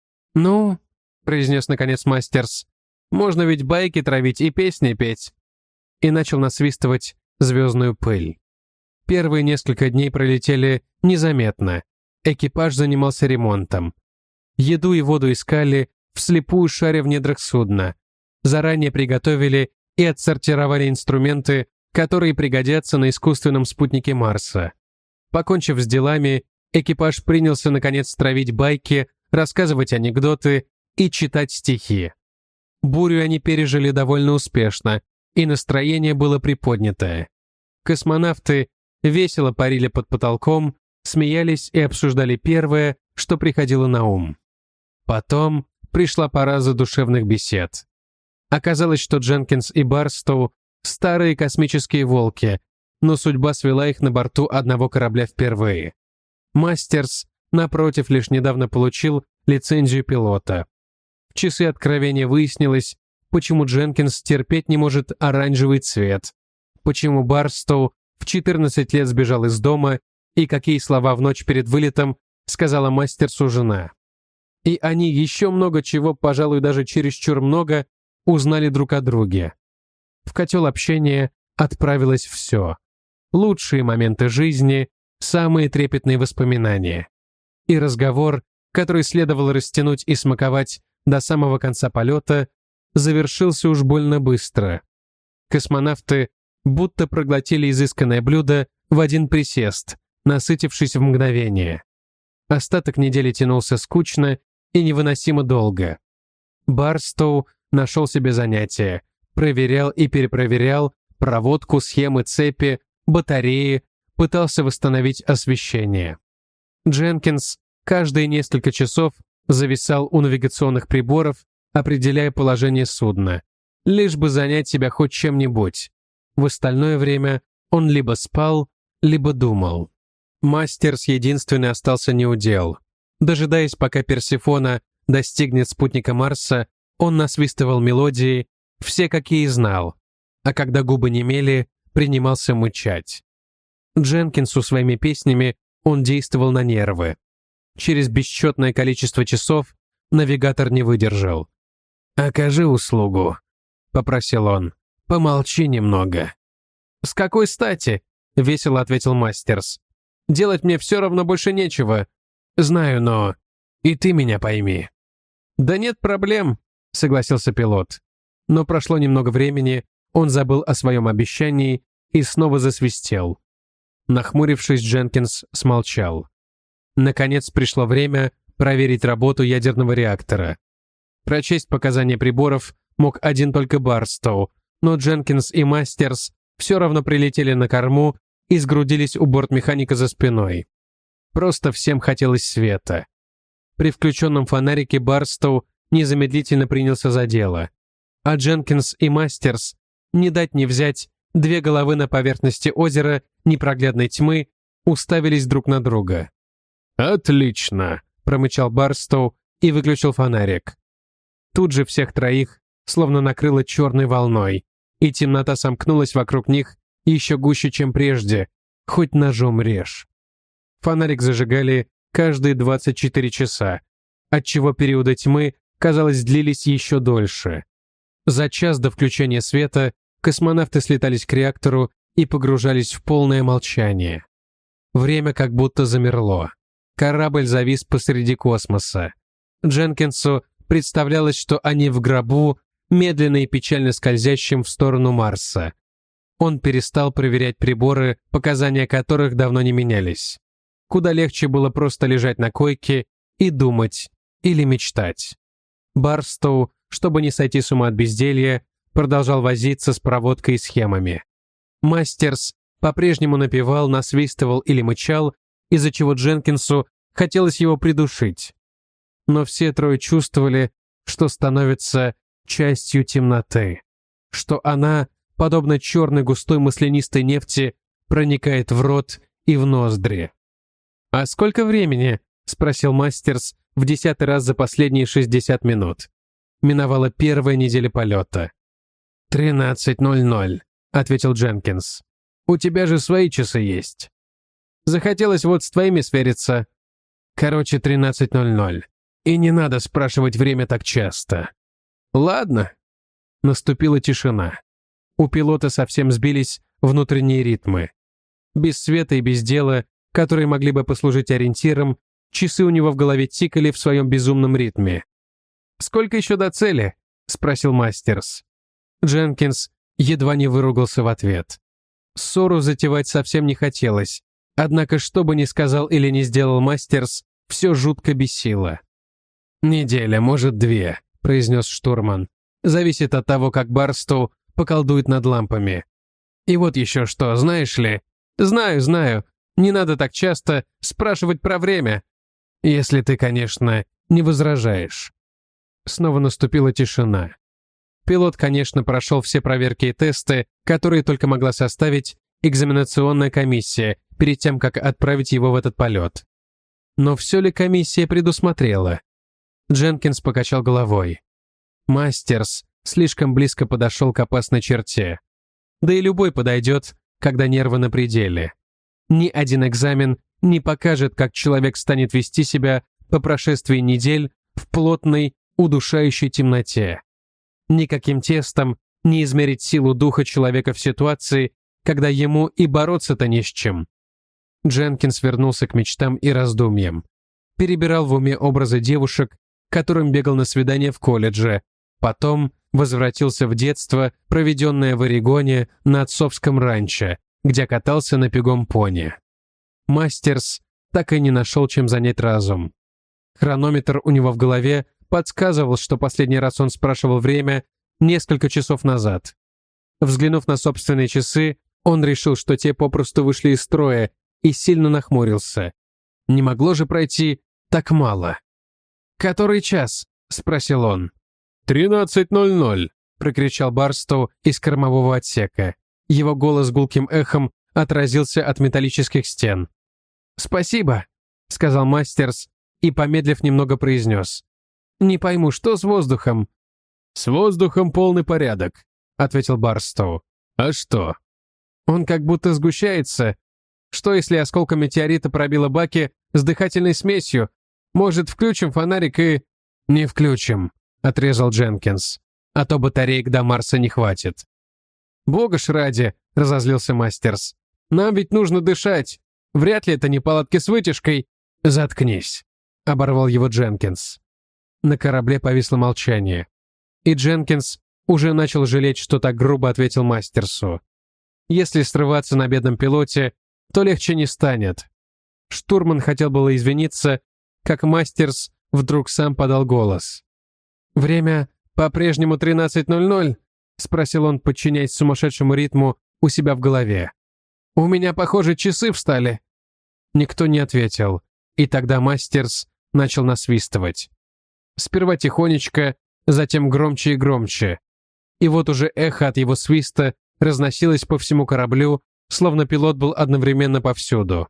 «Ну», — произнес наконец Мастерс, — «можно ведь байки травить и песни петь». И начал насвистывать звездную пыль. Первые несколько дней пролетели незаметно. Экипаж занимался ремонтом. Еду и воду искали, вслепую шаря в недрах судна. Заранее приготовили и отсортировали инструменты, которые пригодятся на искусственном спутнике Марса. Покончив с делами, экипаж принялся наконец травить байки, рассказывать анекдоты и читать стихи. Бурю они пережили довольно успешно, и настроение было приподнятое. Космонавты весело парили под потолком, смеялись и обсуждали первое, что приходило на ум. Потом пришла пора задушевных бесед. Оказалось, что Дженкинс и Барстоу — старые космические волки, но судьба свела их на борту одного корабля впервые. Мастерс, напротив, лишь недавно получил лицензию пилота. В часы откровения выяснилось, почему Дженкинс терпеть не может оранжевый цвет, почему Барстоу в четырнадцать лет сбежал из дома и какие слова в ночь перед вылетом сказала Мастерсу жена. И они еще много чего, пожалуй, даже чересчур много, узнали друг о друге. В котел общения отправилось все. Лучшие моменты жизни, самые трепетные воспоминания. И разговор, который следовало растянуть и смаковать до самого конца полета, завершился уж больно быстро. Космонавты будто проглотили изысканное блюдо в один присест, насытившись в мгновение. Остаток недели тянулся скучно и невыносимо долго. Барстоу нашел себе занятие, проверял и перепроверял проводку, схемы, цепи, батареи, пытался восстановить освещение. Дженкинс каждые несколько часов зависал у навигационных приборов, определяя положение судна, лишь бы занять себя хоть чем-нибудь. В остальное время он либо спал, либо думал. Мастерс единственный остался неудел. Дожидаясь, пока Персефона достигнет спутника Марса, он насвистывал мелодии, все какие знал, а когда губы немели, принимался мычать. Дженкинсу своими песнями он действовал на нервы. Через бесчетное количество часов навигатор не выдержал. «Окажи услугу», — попросил он. «Помолчи немного». «С какой стати?» — весело ответил Мастерс. «Делать мне все равно больше нечего». «Знаю, но и ты меня пойми». «Да нет проблем», — согласился пилот. Но прошло немного времени, он забыл о своем обещании и снова засвистел. Нахмурившись, Дженкинс смолчал. Наконец пришло время проверить работу ядерного реактора. Прочесть показания приборов мог один только Барстоу, но Дженкинс и Мастерс все равно прилетели на корму и сгрудились у бортмеханика за спиной. Просто всем хотелось света. При включенном фонарике Барстоу незамедлительно принялся за дело, а Дженкинс и Мастерс, не дать не взять, две головы на поверхности озера непроглядной тьмы, уставились друг на друга. «Отлично!» — промычал Барстоу и выключил фонарик. Тут же всех троих словно накрыло черной волной, и темнота сомкнулась вокруг них еще гуще, чем прежде, хоть ножом режь. Фонарик зажигали каждые двадцать четыре часа, отчего периоды тьмы, казалось, длились еще дольше. За час до включения света космонавты слетались к реактору и погружались в полное молчание. Время как будто замерло. Корабль завис посреди космоса. Дженкинсу представлялось, что они в гробу, медленно и печально скользящим в сторону Марса. Он перестал проверять приборы, показания которых давно не менялись. Куда легче было просто лежать на койке и думать, или мечтать. Барстоу, чтобы не сойти с ума от безделья, продолжал возиться с проводкой и схемами. Мастерс по-прежнему напевал, насвистывал или мычал, из-за чего Дженкинсу хотелось его придушить. Но все трое чувствовали, что становятся частью темноты, что она, подобно черной густой маслянистой нефти, проникает в рот и в ноздри. «А сколько времени?» — спросил Мастерс в десятый раз за последние шестьдесят минут. Миновала первая неделя полета. «Тринадцать ноль ноль», — ответил Дженкинс. «У тебя же свои часы есть». «Захотелось вот с твоими свериться». «Короче, тринадцать ноль ноль. И не надо спрашивать время так часто». «Ладно». Наступила тишина. У пилота совсем сбились внутренние ритмы. Без света и без дела, которые могли бы послужить ориентиром, часы у него в голове тикали в своем безумном ритме. «Сколько еще до цели?» — спросил Мастерс. Дженкинс едва не выругался в ответ. Ссору затевать совсем не хотелось, однако что бы ни сказал или ни сделал Мастерс, все жутко бесило. «Неделя, может, две», — произнес штурман. «Зависит от того, как Барстоу поколдует над лампами. И вот еще что, знаешь ли?» «Знаю, знаю. Не надо так часто спрашивать про время. Если ты, конечно, не возражаешь». Снова наступила тишина. Пилот, конечно, прошел все проверки и тесты, которые только могла составить экзаменационная комиссия перед тем, как отправить его в этот полет. Но все ли комиссия предусмотрела? Дженкинс покачал головой. Мастерс слишком близко подошел к опасной черте. Да и любой подойдет, когда нервы на пределе. Ни один экзамен не покажет, как человек станет вести себя по прошествии недель в плотной, удушающей темноте. Никаким тестом не измерить силу духа человека в ситуации, когда ему и бороться-то не с чем. Дженкинс вернулся к мечтам и раздумьям. Перебирал в уме образы девушек, которым бегал на свидание в колледже, потом возвратился в детство, проведенное в Орегоне на отцовском ранчо, где катался на пегом пони. Мастерс так и не нашел, чем занять разум. Хронометр у него в голове подсказывал, что последний раз он спрашивал время несколько часов назад. Взглянув на собственные часы, Он решил, что те попросту вышли из строя, и сильно нахмурился. Не могло же пройти так мало. «Который час?» — спросил он. «Тринадцать ноль ноль», — прокричал Барстоу из кормового отсека. Его голос гулким эхом отразился от металлических стен. «Спасибо», — сказал Мастерс и, помедлив немного, произнес. «Не пойму, что с воздухом?» «С воздухом полный порядок», — ответил Барстоу. «А что?» «Он как будто сгущается. Что, если осколком метеорита пробило баки с дыхательной смесью? Может, включим фонарик и...» «Не включим», — отрезал Дженкинс. «А то батареек до Марса не хватит». «Бога ж ради», — разозлился Мастерс. «Нам ведь нужно дышать. Вряд ли это неполадки с вытяжкой». «Заткнись», — оборвал его Дженкинс. На корабле повисло молчание. И Дженкинс уже начал жалеть, что так грубо ответил Мастерсу. Если срываться на бедном пилоте, то легче не станет. Штурман хотел было извиниться, как Мастерс вдруг сам подал голос. «Время по-прежнему тринадцать ноль ноль?» — спросил он, подчиняясь сумасшедшему ритму у себя в голове. «У меня, похоже, часы встали». Никто не ответил, и тогда Мастерс начал насвистывать. Сперва тихонечко, затем громче и громче. И вот уже эхо от его свиста разносилось по всему кораблю, словно пилот был одновременно повсюду.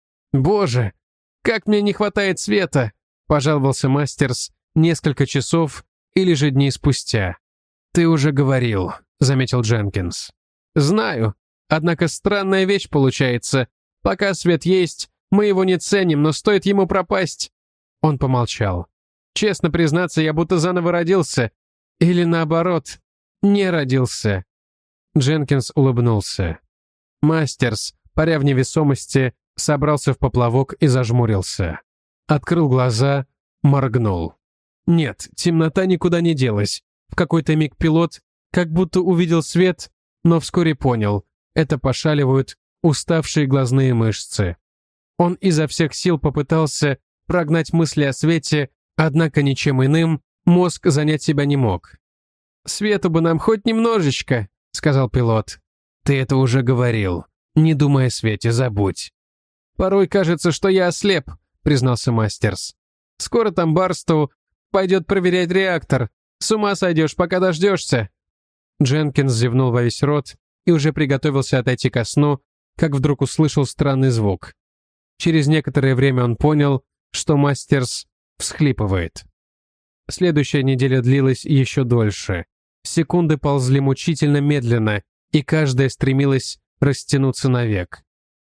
«Боже, как мне не хватает света!» — пожаловался Мастерс несколько часов или же дней спустя. «Ты уже говорил», — заметил Дженкинс. «Знаю, однако странная вещь получается. Пока свет есть, мы его не ценим, но стоит ему пропасть». Он помолчал. «Честно признаться, я будто заново родился. Или наоборот, не родился». Дженкинс улыбнулся. Мастерс, паря в невесомости, собрался в поплавок и зажмурился. Открыл глаза, моргнул. Нет, темнота никуда не делась. В какой-то миг пилот как будто увидел свет, но вскоре понял — это пошаливают уставшие глазные мышцы. Он изо всех сил попытался прогнать мысли о свете, однако ничем иным мозг занять себя не мог. «Свету бы нам хоть немножечко», — сказал пилот. «Ты это уже говорил. Не думай о свете, забудь». «Порой кажется, что я ослеп», — признался Мастерс. «Скоро там Барстоу пойдет проверять реактор. С ума сойдешь, пока дождешься». Дженкинс зевнул во весь рот и уже приготовился отойти ко сну, как вдруг услышал странный звук. Через некоторое время он понял, что Мастерс всхлипывает. Следующая неделя длилась еще дольше. Секунды ползли мучительно медленно, и каждая стремилась растянуться навек.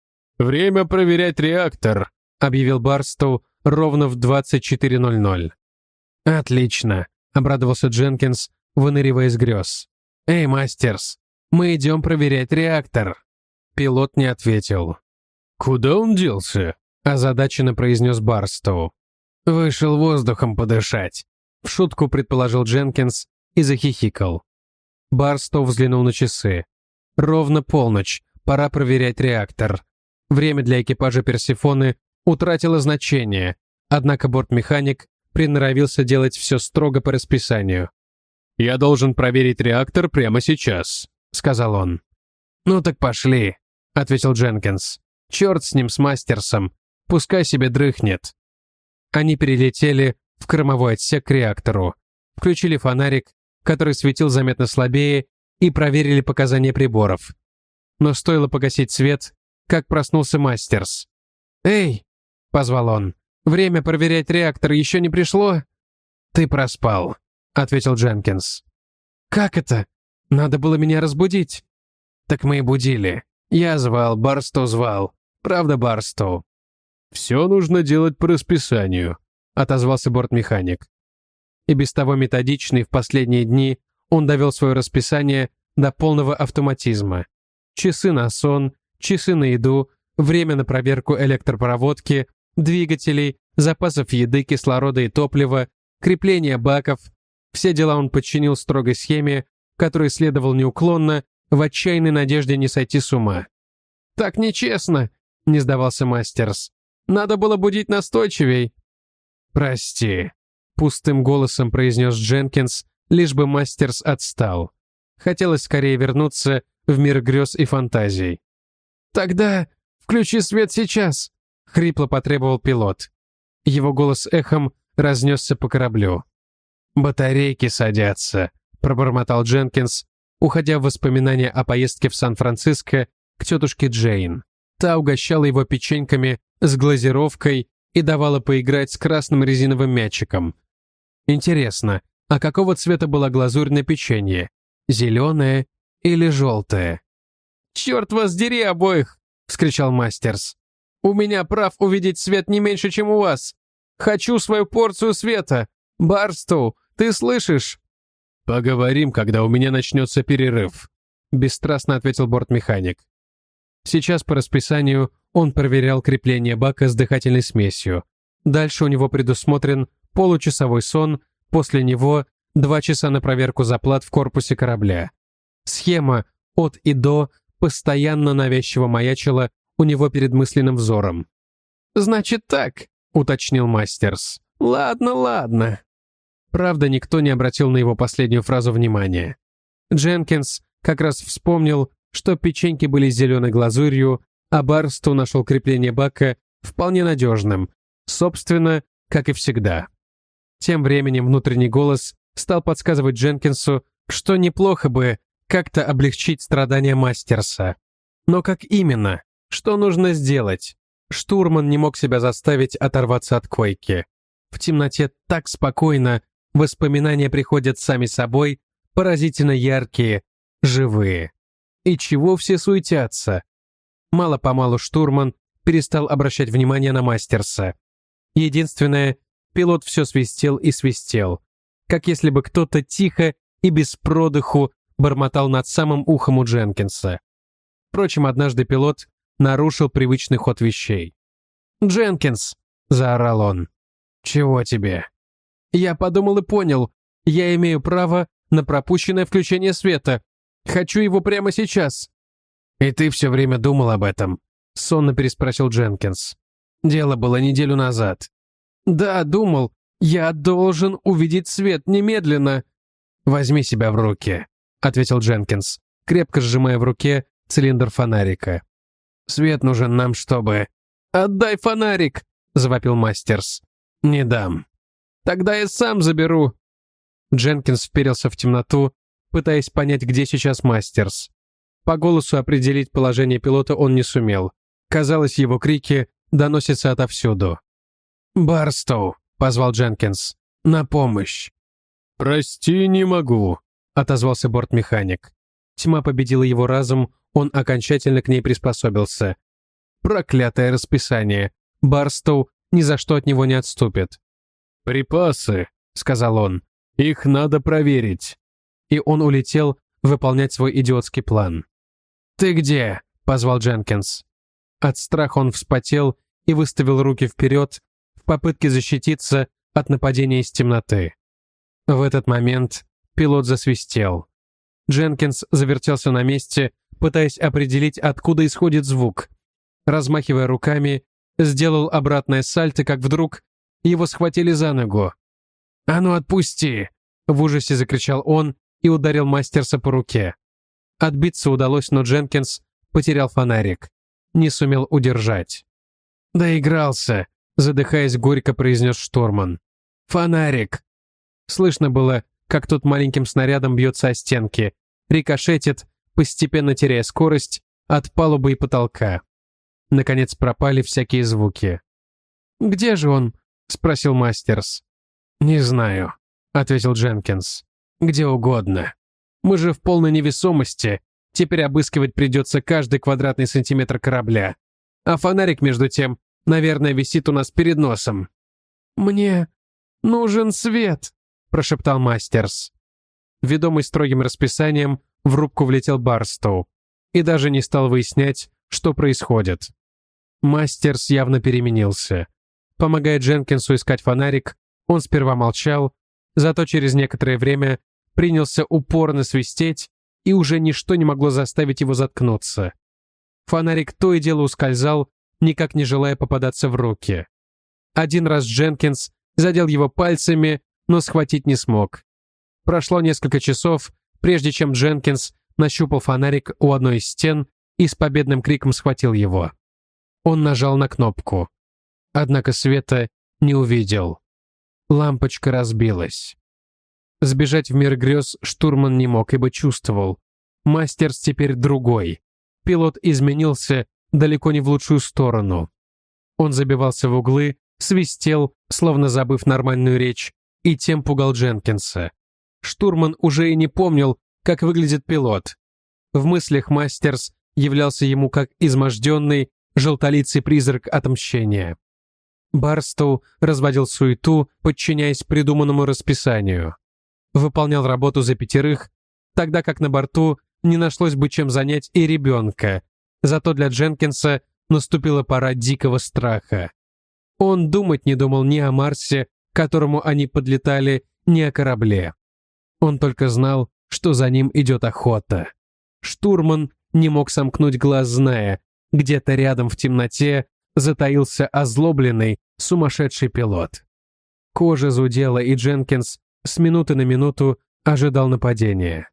«Время проверять реактор», — объявил Барстоу ровно в двадцать четыре ноль ноль. «Отлично», — обрадовался Дженкинс, выныривая из грез. «Эй, Мастерс, мы идем проверять реактор». Пилот не ответил. «Куда он делся?» — озадаченно произнес Барстоу. «Вышел воздухом подышать», — в шутку предположил Дженкинс и захихикал. Барстоу взглянул на часы. Ровно полночь, пора проверять реактор. Время для экипажа Персефоны утратило значение, однако бортмеханик приноровился делать все строго по расписанию. «Я должен проверить реактор прямо сейчас», — сказал он. «Ну так пошли», — ответил Дженкинс. «Черт с ним, с Мастерсом. Пускай себе дрыхнет». Они перелетели в кормовой отсек к реактору, включили фонарик, который светил заметно слабее, и проверили показания приборов. Но стоило погасить свет, как проснулся Мастерс. «Эй!» — позвал он. «Время проверять реактор еще не пришло?» «Ты проспал», — ответил Дженкинс. «Как это? Надо было меня разбудить». «Так мы и будили. Я звал, Барстоу звал. Правда, Барстоу?» «Все нужно делать по расписанию», — отозвался бортмеханик. И без того методичный в последние дни он довел свое расписание до полного автоматизма. Часы на сон, часы на еду, время на проверку электропроводки, двигателей, запасов еды, кислорода и топлива, крепления баков. Все дела он подчинил строгой схеме, которой следовал неуклонно, в отчаянной надежде не сойти с ума. «Так нечестно», — не сдавался Мастерс. «Надо было будить настойчивей». «Прости», — пустым голосом произнес Дженкинс, лишь бы Мастерс отстал. Хотелось скорее вернуться в мир грез и фантазий. «Тогда включи свет сейчас!» — хрипло потребовал пилот. Его голос эхом разнесся по кораблю. «Батарейки садятся», — пробормотал Дженкинс, уходя в воспоминания о поездке в Сан-Франциско к тетушке Джейн. Та угощала его печеньками с глазировкой и давала поиграть с красным резиновым мячиком. Интересно, а какого цвета была глазурь на печенье? Зеленая или желтая? «Черт вас дери обоих!» — вскричал Мастерс. «У меня прав увидеть свет не меньше, чем у вас. Хочу свою порцию света. Барстоу, ты слышишь?» «Поговорим, когда у меня начнется перерыв», — бесстрастно ответил бортмеханик. Сейчас по расписанию он проверял крепление бака с дыхательной смесью. Дальше у него предусмотрен получасовой сон, после него два часа на проверку заплат в корпусе корабля. Схема от и до постоянно навязчиво маячила у него перед мысленным взором. «Значит так», — уточнил Мастерс. «Ладно, ладно». Правда, никто не обратил на его последнюю фразу внимания. Дженкинс как раз вспомнил, что печеньки были с зеленой глазурью, а Барстоу нашел крепление бака вполне надежным, собственно, как и всегда. Тем временем внутренний голос стал подсказывать Дженкинсу, что неплохо бы как-то облегчить страдания Мастерса. Но как именно? Что нужно сделать? Штурман не мог себя заставить оторваться от койки. В темноте так спокойно, воспоминания приходят сами собой, поразительно яркие, живые. И чего все суетятся? Мало-помалу штурман перестал обращать внимание на Мастерса. Единственное, пилот все свистел и свистел, как если бы кто-то тихо и без продыху бормотал над самым ухом у Дженкинса. Впрочем, однажды пилот нарушил привычный ход вещей. «Дженкинс!» — заорал он. «Чего тебе?» «Я подумал и понял. Я имею право на пропущенное включение света. Хочу его прямо сейчас». «И ты все время думал об этом?» — сонно переспросил Дженкинс. «Дело было неделю назад». «Да, думал. Я должен увидеть свет немедленно». «Возьми себя в руки», — ответил Дженкинс, крепко сжимая в руке цилиндр фонарика. «Свет нужен нам, чтобы...» «Отдай фонарик!» — завопил Мастерс. «Не дам». «Тогда я сам заберу». Дженкинс вперился в темноту, пытаясь понять, где сейчас Мастерс. По голосу определить положение пилота он не сумел. Казалось, его крики доносятся отовсюду. «Барстоу!» — позвал Дженкинс. «На помощь!» «Прости, не могу», — отозвался бортмеханик. Тьма победила его разум, он окончательно к ней приспособился. Проклятое расписание. Барстоу ни за что от него не отступит. «Припасы», — сказал он. «Их надо проверить». И он улетел выполнять свой идиотский план. «Ты где?» — позвал Дженкинс. От страха он вспотел и выставил руки вперед в попытке защититься от нападения из темноты. В этот момент пилот засвистел. Дженкинс завертелся на месте, пытаясь определить, откуда исходит звук. Размахивая руками, сделал обратное сальто, как вдруг его схватили за ногу. «А ну отпусти!» — в ужасе закричал он и ударил Мастерса по руке. Отбиться удалось, но Дженкинс потерял фонарик. Не сумел удержать. «Доигрался!» — задыхаясь, горько произнес штурман. «Фонарик!» Слышно было, как тот маленьким снарядом бьется о стенки, рикошетит, постепенно теряя скорость от палубы и потолка. Наконец пропали всякие звуки. «Где же он?» — спросил Мастерс. «Не знаю», — ответил Дженкинс. «Где угодно. Мы же в полной невесомости. Теперь обыскивать придется каждый квадратный сантиметр корабля. А фонарик, между тем, наверное, висит у нас перед носом». «Мне нужен свет», — прошептал Мастерс. Ведомый строгим расписанием, в рубку влетел Барстоу и даже не стал выяснять, что происходит. Мастерс явно переменился. Помогая Дженкинсу искать фонарик, он сперва молчал, зато через некоторое время принялся упорно свистеть, и уже ничто не могло заставить его заткнуться. Фонарик то и дело ускользал, никак не желая попадаться в руки. Один раз Дженкинс задел его пальцами, но схватить не смог. Прошло несколько часов, прежде чем Дженкинс нащупал фонарик у одной из стен и с победным криком схватил его. Он нажал на кнопку. Однако света не увидел. Лампочка разбилась. Сбежать в мир грез штурман не мог, ибо чувствовал. Мастерс теперь другой. Пилот изменился далеко не в лучшую сторону. Он забивался в углы, свистел, словно забыв нормальную речь, и тем пугал Дженкинса. Штурман уже и не помнил, как выглядит пилот. В мыслях Мастерс являлся ему как изможденный, желтолицый призрак отмщения. Барстоу разводил суету, подчиняясь придуманному расписанию. Выполнял работу за пятерых, тогда как на борту не нашлось бы чем занять и ребенка. Зато для Дженкинса наступила пора дикого страха. Он думать не думал ни о Марсе, к которому они подлетали, ни о корабле. Он только знал, что за ним идет охота. Штурман не мог сомкнуть глаз, зная, где-то рядом в темноте затаился озлобленный, сумасшедший пилот. Кожа зудела, и Дженкинс с минуты на минуту ожидал нападения.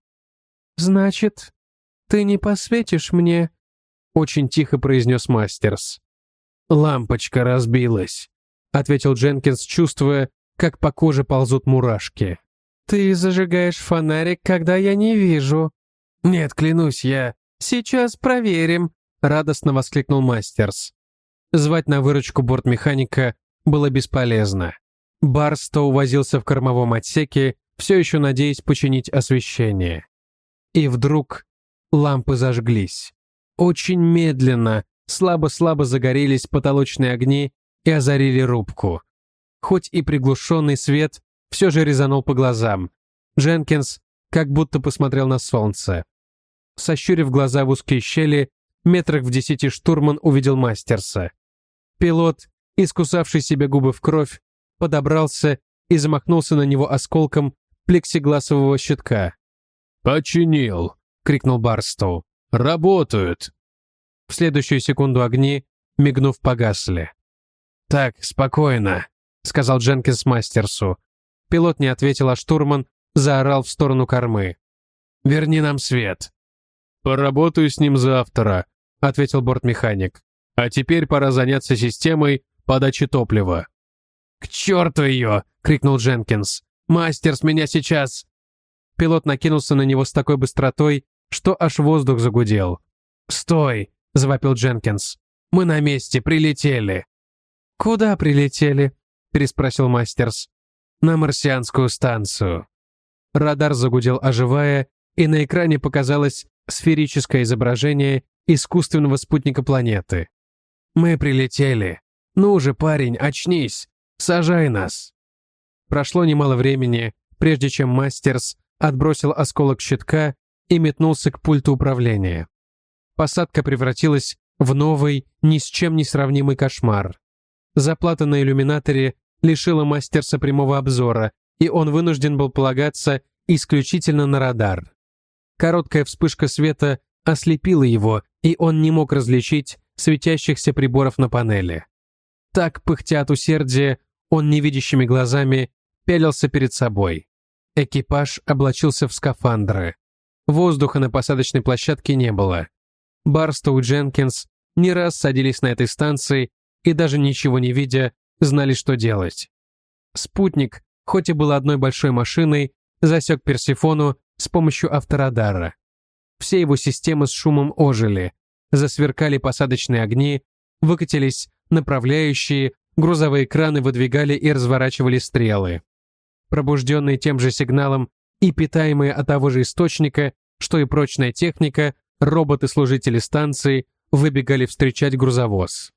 «Значит, ты не посветишь мне?» — очень тихо произнес Мастерс. «Лампочка разбилась», — ответил Дженкинс, чувствуя, как по коже ползут мурашки. «Ты зажигаешь фонарик, когда я не вижу». «Нет, клянусь, я...» «Сейчас проверим», — радостно воскликнул Мастерс. Звать на выручку бортмеханика было бесполезно. Барстоу возился в кормовом отсеке, все еще надеясь починить освещение. И вдруг лампы зажглись. Очень медленно, слабо-слабо загорелись потолочные огни и озарили рубку. Хоть и приглушенный свет все же резанул по глазам. Дженкинс как будто посмотрел на солнце. Сощурив глаза в узкие щели, метрах в десяти штурман увидел Мастерса. Пилот, искусавший себе губы в кровь, подобрался и замахнулся на него осколком плексигласового щитка. «Починил!» — крикнул Барстоу. «Работают!» В следующую секунду огни, мигнув, погасли. «Так, спокойно», — сказал Дженкинс Мастерсу. Пилот не ответил, а штурман заорал в сторону кормы. «Верни нам свет». «Поработаю с ним завтра», — ответил бортмеханик. «А теперь пора заняться системой подачи топлива». «К черту ее!» — крикнул Дженкинс. «Мастерс, меня сейчас!» Пилот накинулся на него с такой быстротой, что аж воздух загудел. «Стой!» — завопил Дженкинс. «Мы на месте, прилетели!» «Куда прилетели?» — переспросил Мастерс. «На марсианскую станцию». Радар загудел, оживая, и на экране показалось сферическое изображение искусственного спутника планеты. «Мы прилетели. Ну же, парень, очнись! Сажай нас!» Прошло немало времени, прежде чем Мастерс отбросил осколок щитка и метнулся к пульту управления. Посадка превратилась в новый, ни с чем не сравнимый кошмар. Заплата на иллюминаторе лишила Мастерса прямого обзора, и он вынужден был полагаться исключительно на радар. Короткая вспышка света ослепила его, и он не мог различить светящихся приборов на панели. Так, пыхтя от усердия, он невидящими глазами пялился перед собой. Экипаж облачился в скафандры. Воздуха на посадочной площадке не было. Барстоу и Дженкинс не раз садились на этой станции и, даже ничего не видя, знали, что делать. Спутник, хоть и был одной большой машиной, засек Персефону с помощью авторадара. Все его системы с шумом ожили, засверкали посадочные огни, выкатились направляющие, грузовые краны выдвигали и разворачивали стрелы. Пробужденные тем же сигналом и питаемые от того же источника, что и прочная техника, роботы-служители станции выбегали встречать грузовоз.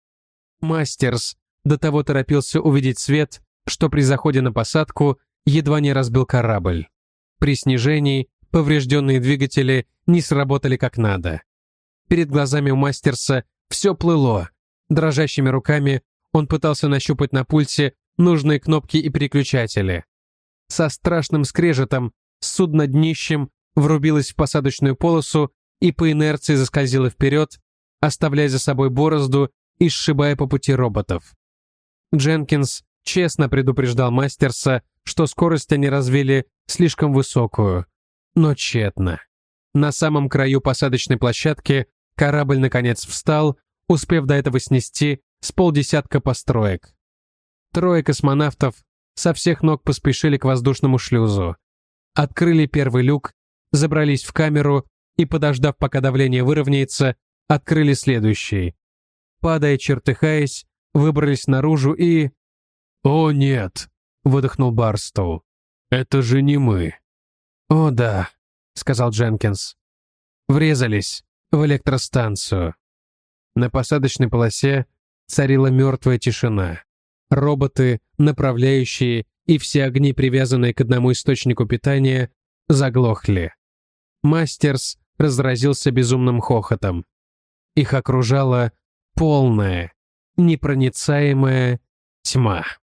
Мастерс до того торопился увидеть свет, что при заходе на посадку едва не разбил корабль. При снижении поврежденные двигатели не сработали как надо. Перед глазами у Мастерса все плыло. Дрожащими руками он пытался нащупать на пульсе нужные кнопки и переключатели. Со страшным скрежетом судно днищем врубилось в посадочную полосу и по инерции заскользило вперед, оставляя за собой борозду и сшибая по пути роботов. Дженкинс честно предупреждал Мастерса, что скорость они развили слишком высокую, но тщетно. На самом краю посадочной площадки корабль наконец встал, успев до этого снести с полдесятка построек. Трое космонавтов со всех ног поспешили к воздушному шлюзу. Открыли первый люк, забрались в камеру и, подождав, пока давление выровняется, открыли следующий. Падая, чертыхаясь, выбрались наружу и... «О, нет!» — выдохнул Барстоу. «Это же не мы!» «О, да», — сказал Дженкинс. Врезались в электростанцию. На посадочной полосе царила мертвая тишина. Роботы, направляющие и все огни, привязанные к одному источнику питания, заглохли. Мастерс разразился безумным хохотом. Их окружала полная, непроницаемая тьма.